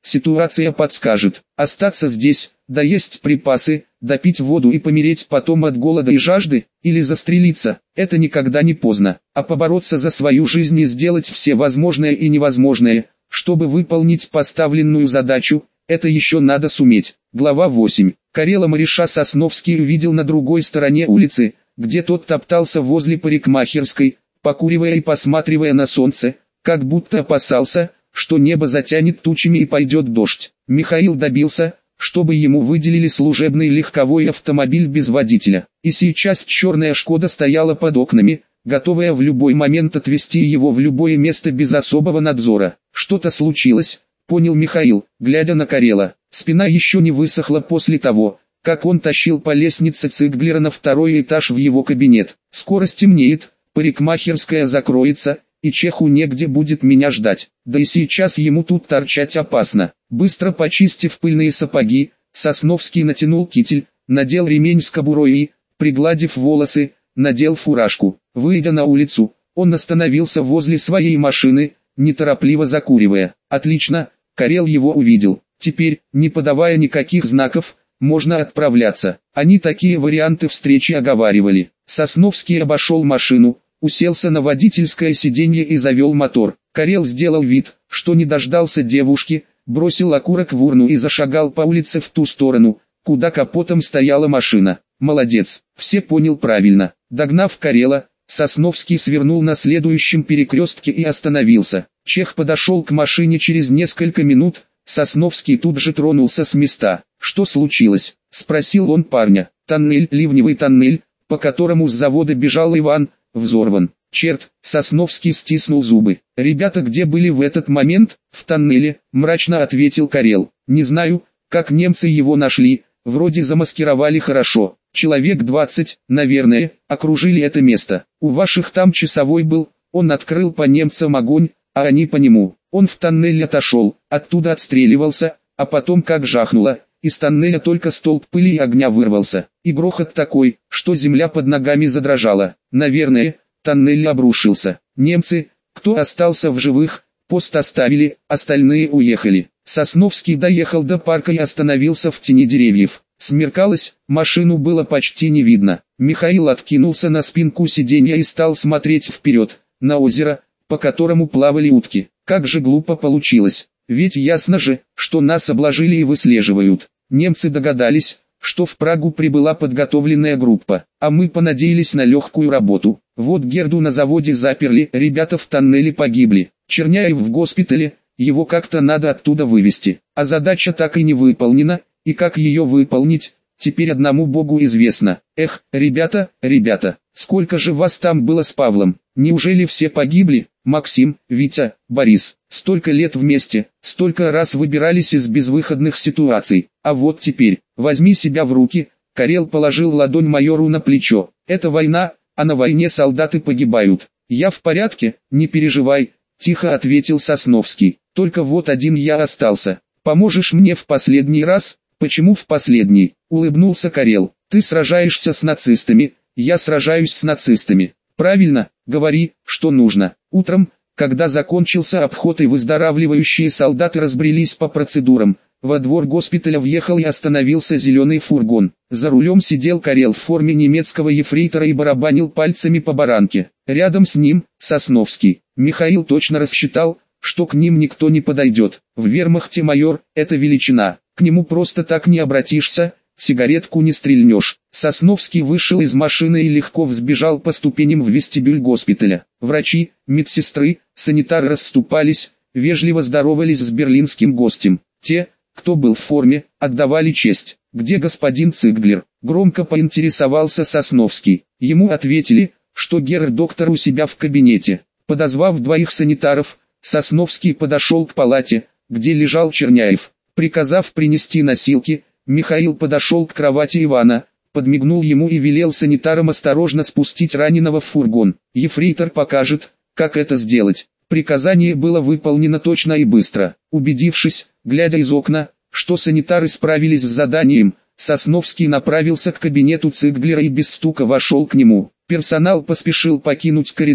ситуация подскажет. Остаться здесь, доесть припасы, допить воду и помереть потом от голода и жажды, или застрелиться, это никогда не поздно, а побороться за свою жизнь и сделать все возможное и невозможное, чтобы выполнить поставленную задачу, это еще надо суметь. Глава 8. Карела-мореша Сосновский увидел на другой стороне улицы, где тот топтался возле парикмахерской, покуривая и посматривая на солнце, как будто опасался, что небо затянет тучами и пойдет дождь. Михаил добился, чтобы ему выделили служебный легковой автомобиль без водителя. И сейчас черная «Шкода» стояла под окнами, готовая в любой момент отвезти его в любое место без особого надзора. Что-то случилось, понял Михаил, глядя на Карела. Спина еще не высохла после того, как он тащил по лестнице Цигглера на второй этаж в его кабинет. Скоро стемнеет, парикмахерская закроется, и Чеху негде будет меня ждать. Да и сейчас ему тут торчать опасно. Быстро почистив пыльные сапоги, Сосновский натянул китель, надел ремень с кобурой и, пригладив волосы, надел фуражку. Выйдя на улицу, он остановился возле своей машины, неторопливо закуривая. Отлично, Карел его увидел. Теперь, не подавая никаких знаков, можно отправляться. Они такие варианты встречи оговаривали. Сосновский обошел машину, уселся на водительское сиденье и завел мотор. Карел сделал вид, что не дождался девушки, бросил окурок в урну и зашагал по улице в ту сторону, куда капотом стояла машина. Молодец, все понял правильно. Догнав Карела, Сосновский свернул на следующем перекрестке и остановился. Чех подошел к машине через несколько минут, Сосновский тут же тронулся с места. «Что случилось?» – спросил он парня. «Тоннель, ливневый тоннель, по которому с завода бежал Иван, взорван». «Черт!» – Сосновский стиснул зубы. «Ребята где были в этот момент?» «В тоннеле», – мрачно ответил Карел. «Не знаю, как немцы его нашли, вроде замаскировали хорошо. Человек 20, наверное, окружили это место. У ваших там часовой был, он открыл по немцам огонь, а они по нему. Он в тоннель отошел, оттуда отстреливался, а потом как жахнуло, из тоннеля только столб пыли и огня вырвался. И грохот такой, что земля под ногами задрожала. Наверное, тоннель обрушился. Немцы, кто остался в живых, пост оставили, остальные уехали». Сосновский доехал до парка и остановился в тени деревьев. Смеркалось, машину было почти не видно. Михаил откинулся на спинку сиденья и стал смотреть вперед, на озеро, по которому плавали утки. Как же глупо получилось, ведь ясно же, что нас обложили и выслеживают. Немцы догадались, что в Прагу прибыла подготовленная группа, а мы понадеялись на легкую работу. Вот Герду на заводе заперли, ребята в тоннеле погибли. Черняев в госпитале, его как-то надо оттуда вывести. А задача так и не выполнена, и как ее выполнить, теперь одному Богу известно. Эх, ребята, сколько же вас там было с Павлом? Неужели все погибли? Максим, Витя, Борис, столько лет вместе, столько раз выбирались из безвыходных ситуаций. А вот теперь, возьми себя в руки. Карел положил ладонь майору на плечо. Это война, а на войне солдаты погибают. Я в порядке, не переживай, тихо ответил Сосновский. Только вот один я остался. Поможешь мне в последний раз? Почему в последний? Улыбнулся Карел. Ты сражаешься с нацистами, я сражаюсь с нацистами. Правильно, говори, что нужно. Утром, когда закончился обход и выздоравливающие солдаты разбрелись по процедурам, во двор госпиталя въехал и остановился зеленый фургон. За рулем сидел Карел в форме немецкого ефрейтора и барабанил пальцами по баранке. Рядом с ним Сосновский. Михаил точно рассчитал, что к ним никто не подойдет. В вермахте майор – это величина. К нему просто так не обратишься, сигаретку не стрельнешь. Сосновский вышел из машины и легко взбежал по ступеням в вестибюль госпиталя. Врачи, медсестры, санитары расступались, вежливо здоровались с берлинским гостем. Те, кто был в форме, отдавали честь. «Где господин Цигглер?» – громко поинтересовался Сосновский. Ему ответили, что герр-доктор у себя в кабинете. Подозвав двоих санитаров, Сосновский подошел к палате, где лежал Черняев. Приказав принести носилки, Михаил подошел к кровати Ивана, подмигнул ему и велел санитарам осторожно спустить раненого в фургон. Ефрейтор покажет, как это сделать. Приказание было выполнено точно и быстро. Убедившись, глядя из окна, что санитары справились с заданием, Сосновский направился к кабинету Цигглера и без стука вошел к нему. Персонал поспешил покинуть коридор,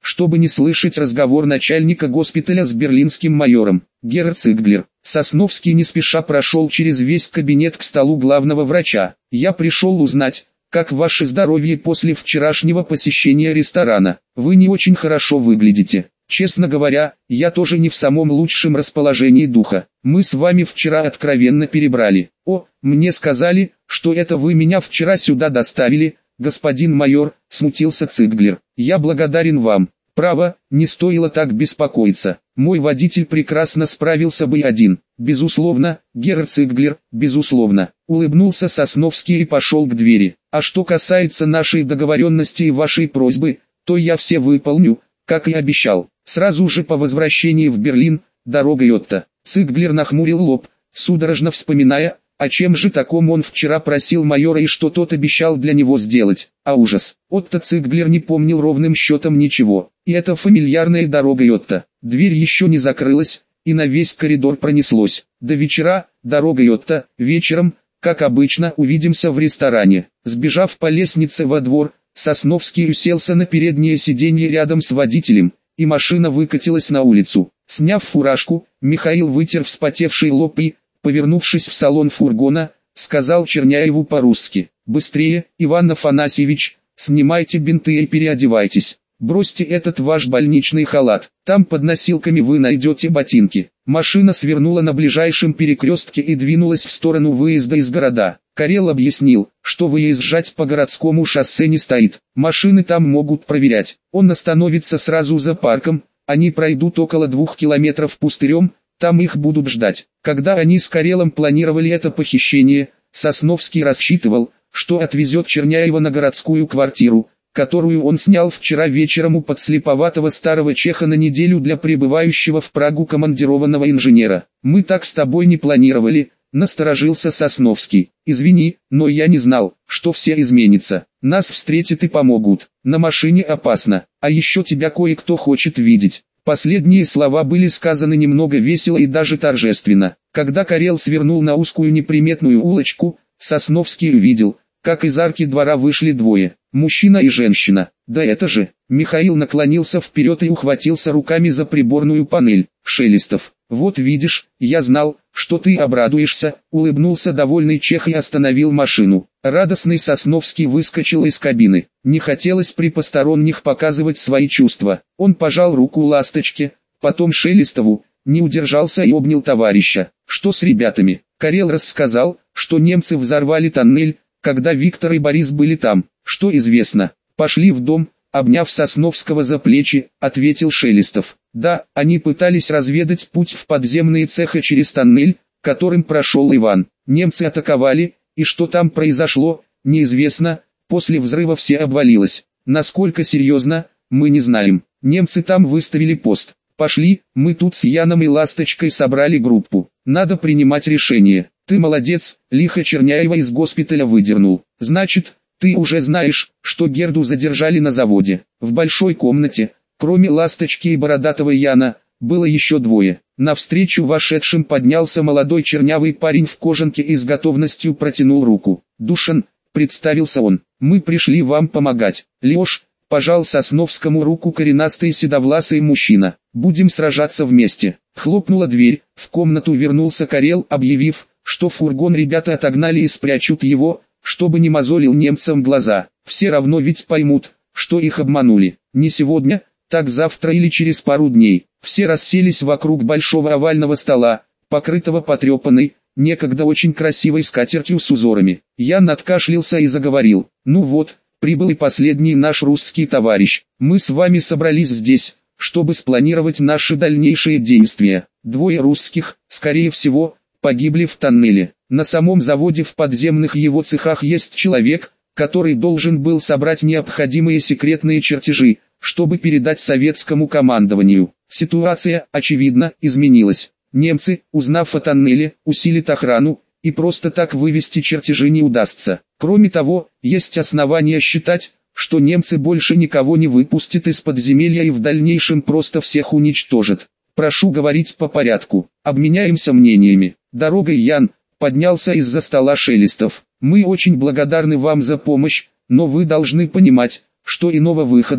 чтобы не слышать разговор начальника госпиталя с берлинским майором. Герр Циглер. Сосновский не спеша прошел через весь кабинет к столу главного врача. «Я пришел узнать, как ваше здоровье после вчерашнего посещения ресторана. Вы не очень хорошо выглядите. Честно говоря, я тоже не в самом лучшем расположении духа. Мы с вами вчера откровенно перебрали. О, мне сказали, что это вы меня вчера сюда доставили, господин майор», — смутился Циглер. «Я благодарен вам. Право, не стоило так беспокоиться. Мой водитель прекрасно справился бы и один». «Безусловно, Герр Циглер, безусловно», — улыбнулся Сосновский и пошел к двери. «А что касается нашей договоренности и вашей просьбы, то я все выполню, как и обещал. Сразу же по возвращении в Берлин, дорога Йотта». Циглер нахмурил лоб, судорожно вспоминая, о чем же таком он вчера просил майора и что тот обещал для него сделать. А ужас! Отто Циглер не помнил ровным счетом ничего. И эта фамильярная дорога Йотта. Дверь еще не закрылась, и на весь коридор пронеслось. До вечера, дорога Йотта, вечером, как обычно, увидимся в ресторане. Сбежав по лестнице во двор, Сосновский уселся на переднее сиденье рядом с водителем, и машина выкатилась на улицу. Сняв фуражку, Михаил вытер вспотевший лоб и, повернувшись в салон фургона, сказал Черняеву по-русски: «Быстрее, Иван Афанасьевич, снимайте бинты и переодевайтесь. Бросьте этот ваш больничный халат, там под носилками вы найдете ботинки». Машина свернула на ближайшем перекрестке и двинулась в сторону выезда из города. Карел объяснил, что выезжать по городскому шоссе не стоит, машины там могут проверять. Он остановится сразу за парком, они пройдут около 2 километров пустырем, там их будут ждать. Когда они с Карелом планировали это похищение, Сосновский рассчитывал, что отвезет Черняева на городскую квартиру, которую он снял вчера вечером у подслеповатого старого чеха на неделю для прибывающего в Прагу командированного инженера. «Мы так с тобой не планировали», — насторожился Сосновский. «Извини, но я не знал, что все изменится. Нас встретят и помогут. На машине опасно, а еще тебя кое-кто хочет видеть». Последние слова были сказаны немного весело и даже торжественно. Когда Карел свернул на узкую неприметную улочку, Сосновский увидел, как из арки двора вышли двое, мужчина и женщина. «Да это же!» Михаил наклонился вперед и ухватился руками за приборную панель. «Шелестов, вот видишь, я знал, что ты обрадуешься», — улыбнулся довольный чех и остановил машину. Радостный Сосновский выскочил из кабины. Не хотелось при посторонних показывать свои чувства. Он пожал руку Ласточке, потом Шелестову, не удержался и обнял товарища. «Что с ребятами?» Карел рассказал, что немцы взорвали тоннель, когда Виктор и Борис были там. «Что известно?» «Пошли в дом», — обняв Сосновского за плечи, ответил Шелестов. «Да, они пытались разведать путь в подземные цехи через тоннель, которым прошел Иван. Немцы атаковали, и что там произошло, неизвестно, после взрыва все обвалилось. Насколько серьезно, мы не знаем. Немцы там выставили пост. Пошли, мы тут с Яном и Ласточкой собрали группу. Надо принимать решение». «Ты молодец», — лихо Черняева из госпиталя выдернул. «Значит, ты уже знаешь, что Герду задержали на заводе». В большой комнате, кроме Ласточки и бородатого Яна, было еще двое. Навстречу вошедшим поднялся молодой чернявый парень в кожанке и с готовностью протянул руку. «Душан», — представился он, — «мы пришли вам помогать». «Леш», — пожал Сосновскому руку коренастый седовласый мужчина, — «будем сражаться вместе». Хлопнула дверь, в комнату вернулся Карел, объявив, что фургон ребята отогнали и спрячут его, чтобы не мозолил немцам глаза. Все равно ведь поймут, что их обманули. Не сегодня, так завтра или через пару дней. Все расселись вокруг большого овального стола, покрытого потрепанной, некогда очень красивой скатертью с узорами. Ян откашлялся и заговорил. «Ну вот, прибыл и последний наш русский товарищ. Мы с вами собрались здесь, чтобы спланировать наши дальнейшие действия. Двое русских, скорее всего, погибли в тоннеле. На самом заводе в подземных его цехах есть человек, который должен был собрать необходимые секретные чертежи, чтобы передать советскому командованию. Ситуация, очевидно, изменилась. Немцы, узнав о тоннеле, усилят охрану, и просто так вывести чертежи не удастся. Кроме того, есть основания считать, что немцы больше никого не выпустят из подземелья и в дальнейшем просто всех уничтожат. Прошу говорить по порядку, обменяемся мнениями. «Дорогой, Ян», — поднялся из-за стола Шелестов. «Мы очень благодарны вам за помощь, но вы должны понимать, что иного выхода,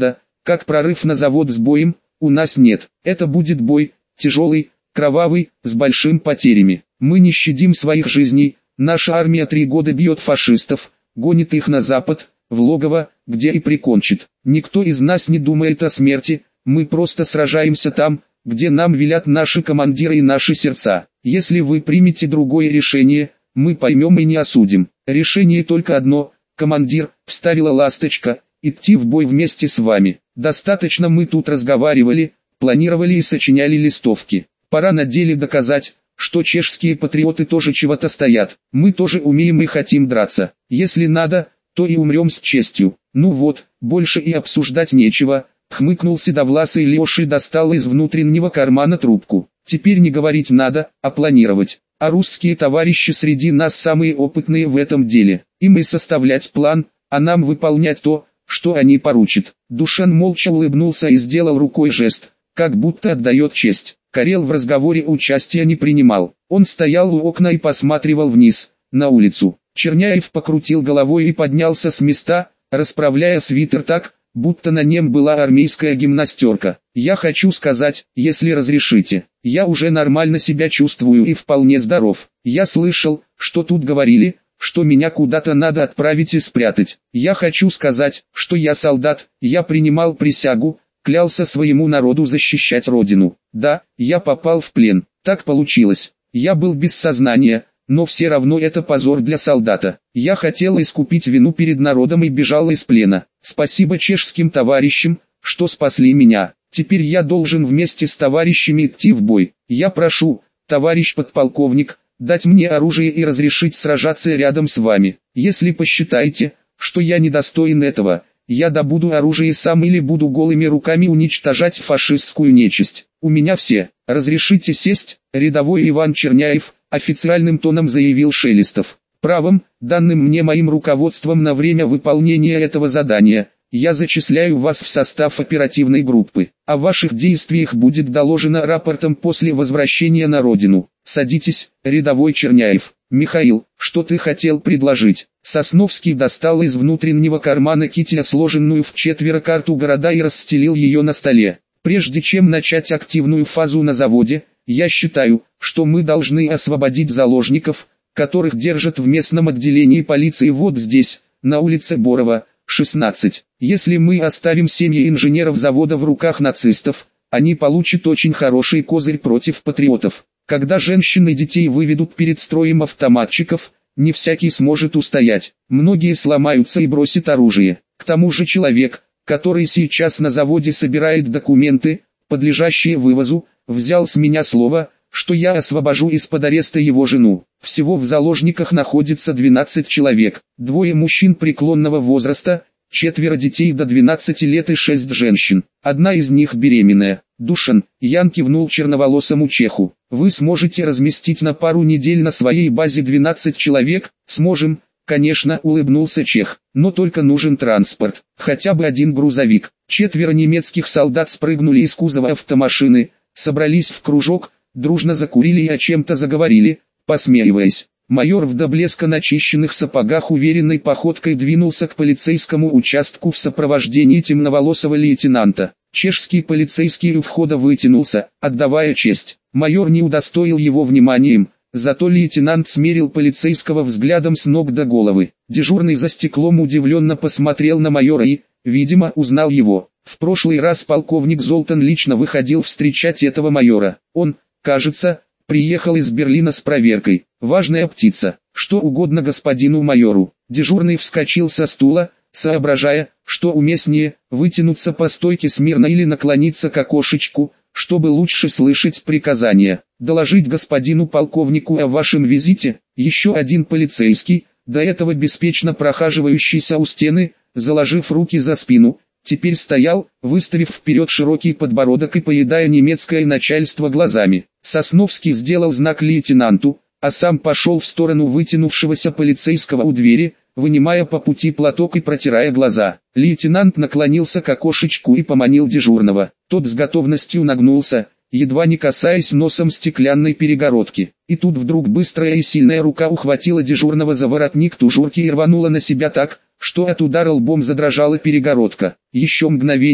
как прорыв на завод с боем, у нас нет. Это будет бой, тяжелый, кровавый, с большими потерями. Мы не щадим своих жизней, наша армия 3 года бьет фашистов, гонит их на запад, в логово, где и прикончит. Никто из нас не думает о смерти, мы просто сражаемся там, где нам велят наши командиры и наши сердца. Если вы примете другое решение, мы поймем и не осудим. Решение только одно, командир, вставила Ласточка, идти в бой вместе с вами. Достаточно мы тут разговаривали, планировали и сочиняли листовки. Пора на деле доказать, что чешские патриоты тоже чего-то стоят. Мы тоже умеем и хотим драться. Если надо, то и умрем с честью. Ну вот, больше и обсуждать нечего. Хмыкнул седовласый Леша и достал из внутреннего кармана трубку. Теперь не говорить надо, а планировать. А русские товарищи среди нас самые опытные в этом деле. Им и составлять план, а нам выполнять то, что они поручат. Душан молча улыбнулся и сделал рукой жест, как будто отдает честь. Карел в разговоре участия не принимал. Он стоял у окна и посматривал вниз, на улицу. Черняев покрутил головой и поднялся с места, расправляя свитер так, будто на нем была армейская гимнастерка. «Я хочу сказать, если разрешите, я уже нормально себя чувствую и вполне здоров. Я слышал, что тут говорили, что меня куда-то надо отправить и спрятать. Я хочу сказать, что я солдат, я принимал присягу, клялся своему народу защищать родину. Да, я попал в плен, так получилось. Я был без сознания, но все равно это позор для солдата. Я хотел искупить вину перед народом и бежал из плена. Спасибо чешским товарищам, что спасли меня. Теперь я должен вместе с товарищами идти в бой. Я прошу, товарищ подполковник, дать мне оружие и разрешить сражаться рядом с вами. Если посчитаете, что я недостоин этого, я добуду оружие сам или буду голыми руками уничтожать фашистскую нечисть. У меня все. Разрешите сесть?» Рядовой Иван Черняев официальным тоном заявил Шелестов. «Правом, данным мне моим руководством на время выполнения этого задания, я зачисляю вас в состав оперативной группы. О ваших действиях будет доложено рапортом после возвращения на родину. Садитесь, рядовой Черняев». «Михаил, что ты хотел предложить?» Сосновский достал из внутреннего кармана кителя сложенную в четверо карту города и расстелил ее на столе. «Прежде чем начать активную фазу на заводе, я считаю, что мы должны освободить заложников, которых держат в местном отделении полиции вот здесь, на улице Борова, 16. Если мы оставим семьи инженеров завода в руках нацистов, они получат очень хороший козырь против патриотов. Когда женщин и детей выведут перед строем автоматчиков, не всякий сможет устоять. Многие сломаются и бросят оружие. К тому же человек, который сейчас на заводе собирает документы, подлежащие вывозу, взял с меня слово, что я освобожу из-под ареста его жену. Всего в заложниках находится 12 человек, 2 мужчин преклонного возраста, 4 детей до 12 лет и 6 женщин. Одна из них беременная. Душан, Ян кивнул черноволосому чеху. Вы сможете разместить на пару недель на своей базе 12 человек? Сможем, конечно, улыбнулся чех. Но только нужен транспорт, хотя бы один грузовик. 4 немецких солдат спрыгнули из кузова автомашины, собрались в кружок, дружно закурили и о чем-то заговорили, посмеиваясь. Майор в до блеска начищенных сапогах уверенной походкой двинулся к полицейскому участку в сопровождении темноволосого лейтенанта. Чешский полицейский у входа вытянулся, отдавая честь. Майор не удостоил его вниманием, зато лейтенант смерил полицейского взглядом с ног до головы. Дежурный за стеклом удивленно посмотрел на майора и, видимо, узнал его. В прошлый раз полковник Золтан лично выходил встречать этого майора. Он, кажется, приехал из Берлина с проверкой. Важная птица. Что угодно господину майору. Дежурный вскочил со стула, соображая, что уместнее, вытянуться по стойке смирно или наклониться к окошечку, чтобы лучше слышать приказания. Доложить господину полковнику о вашем визите. Еще один полицейский, до этого беспечно прохаживающийся у стены, заложив руки за спину, теперь стоял, выставив вперед широкий подбородок и поедая немецкое начальство глазами. Сосновский сделал знак лейтенанту, а сам пошел в сторону вытянувшегося полицейского у двери, вынимая по пути платок и протирая глаза. Лейтенант наклонился к окошечку и поманил дежурного. Тот с готовностью нагнулся, едва не касаясь носом стеклянной перегородки. И тут вдруг быстрая и сильная рука ухватила дежурного за воротник тужурки и рванула на себя так, что от удара лбом задрожала перегородка. Еще мгновение,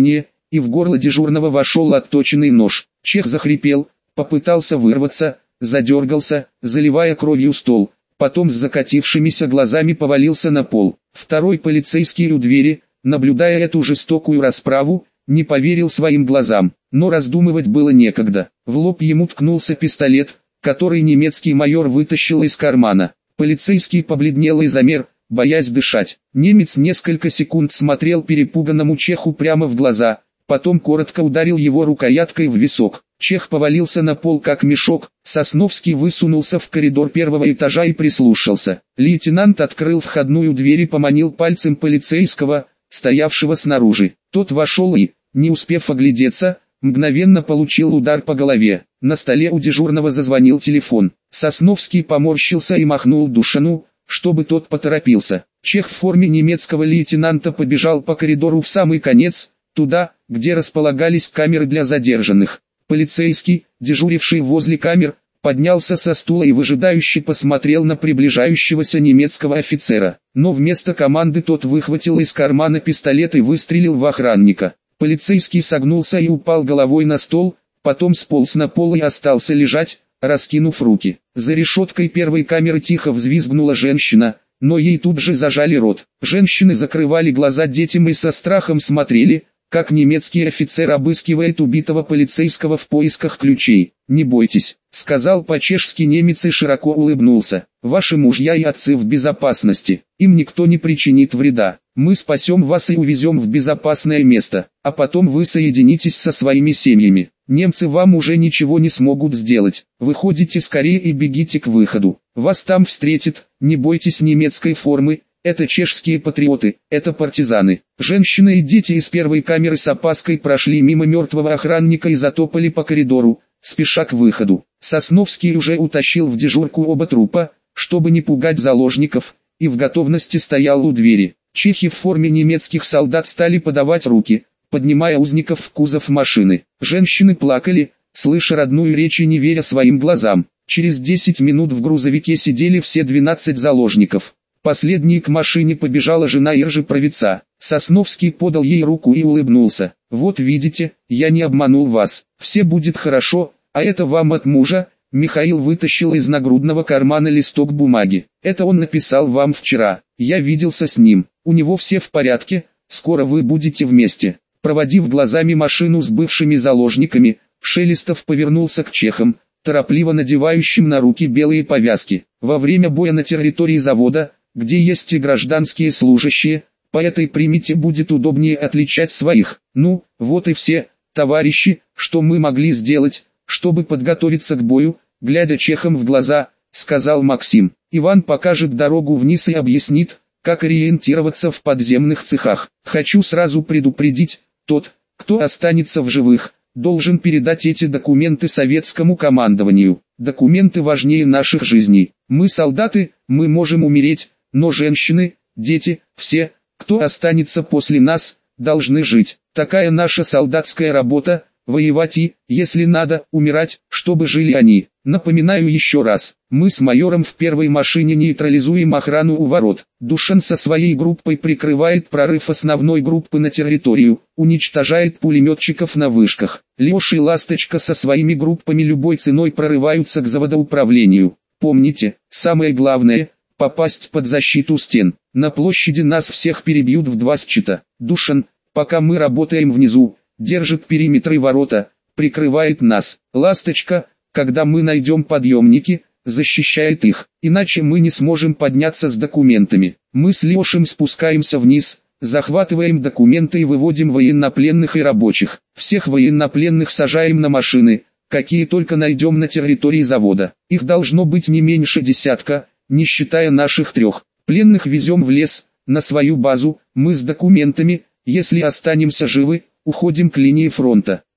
и в горло дежурного вошел отточенный нож. Чех захрипел, попытался вырваться, задергался, заливая кровью стол, потом с закатившимися глазами повалился на пол. Второй полицейский у двери, наблюдая эту жестокую расправу, не поверил своим глазам, но раздумывать было некогда. В лоб ему ткнулся пистолет, который немецкий майор вытащил из кармана. Полицейский побледнел и замер, боясь дышать. Немец несколько секунд смотрел перепуганному чеху прямо в глаза, потом коротко ударил его рукояткой в висок. Чех повалился на пол как мешок. Сосновский высунулся в коридор первого этажа и прислушался. Лейтенант открыл входную дверь и поманил пальцем полицейского, стоявшего снаружи. Тот вошел и, не успев оглядеться, мгновенно получил удар по голове. На столе у дежурного зазвонил телефон. Сосновский поморщился и махнул Душану, чтобы тот поторопился. Чех в форме немецкого лейтенанта побежал по коридору в самый конец, туда, где располагались камеры для задержанных. Полицейский, дежуривший возле камер, поднялся со стула и выжидающе посмотрел на приближающегося немецкого офицера. Но вместо команды тот выхватил из кармана пистолет и выстрелил в охранника. Полицейский согнулся и упал головой на стол, потом сполз на пол и остался лежать, раскинув руки. За решеткой первой камеры тихо взвизгнула женщина, но ей тут же зажали рот. Женщины закрывали глаза детям и со страхом смотрели, как немецкий офицер обыскивает убитого полицейского в поисках ключей. «Не бойтесь», — сказал по-чешски немец и широко улыбнулся. «Ваши мужья и отцы в безопасности, им никто не причинит вреда. Мы спасем вас и увезем в безопасное место, а потом вы соединитесь со своими семьями. Немцы вам уже ничего не смогут сделать. Выходите скорее и бегите к выходу. Вас там встретят, не бойтесь немецкой формы. Это чешские патриоты, это партизаны». Женщины и дети из первой камеры с опаской прошли мимо мертвого охранника и затопали по коридору, спеша к выходу. Сосновский уже утащил в дежурку оба трупа, чтобы не пугать заложников, и в готовности стоял у двери. Чехи в форме немецких солдат стали подавать руки, поднимая узников в кузов машины. Женщины плакали, слыша родную речь и не веря своим глазам. Через 10 минут в грузовике сидели все 12 заложников. Последней к машине побежала жена Иржи-Правица. Сосновский подал ей руку и улыбнулся. «Вот видите, я не обманул вас. Все будет хорошо, а это вам от мужа». Михаил вытащил из нагрудного кармана листок бумаги. «Это он написал вам вчера. Я виделся с ним. У него все в порядке, скоро вы будете вместе». Проводив глазами машину с бывшими заложниками, Шелестов повернулся к чехам, торопливо надевающим на руки белые повязки. «Во время боя на территории завода, где есть и гражданские служащие, по этой примете будет удобнее отличать своих. Ну, вот и все, товарищи, что мы могли сделать, чтобы подготовиться к бою», глядя чехам в глаза, сказал Максим. «Иван покажет дорогу вниз и объяснит, как ориентироваться в подземных цехах. Хочу сразу предупредить, тот, кто останется в живых, должен передать эти документы советскому командованию. Документы важнее наших жизней. Мы солдаты, мы можем умереть, но женщины, дети, все, кто останется после нас, должны жить. Такая наша солдатская работа, воевать и, если надо, умирать, чтобы жили они. Напоминаю еще раз, мы с майором в первой машине нейтрализуем охрану у ворот. Душан со своей группой прикрывает прорыв основной группы на территорию, уничтожает пулеметчиков на вышках. Леша и Ласточка со своими группами любой ценой прорываются к заводоуправлению. Помните, самое главное – попасть под защиту стен. На площади нас всех перебьют в 2 счета. Душан, пока мы работаем внизу, держит периметр и ворота, прикрывает нас. Ласточка, когда мы найдем подъемники, защищает их. Иначе мы не сможем подняться с документами. Мы с Лешем спускаемся вниз, захватываем документы и выводим военнопленных и рабочих. Всех военнопленных сажаем на машины, какие только найдем на территории завода. Их должно быть не меньше 10, не считая наших 3. Пленных везем в лес, на свою базу. Мы с документами, если останемся живы, уходим к линии фронта.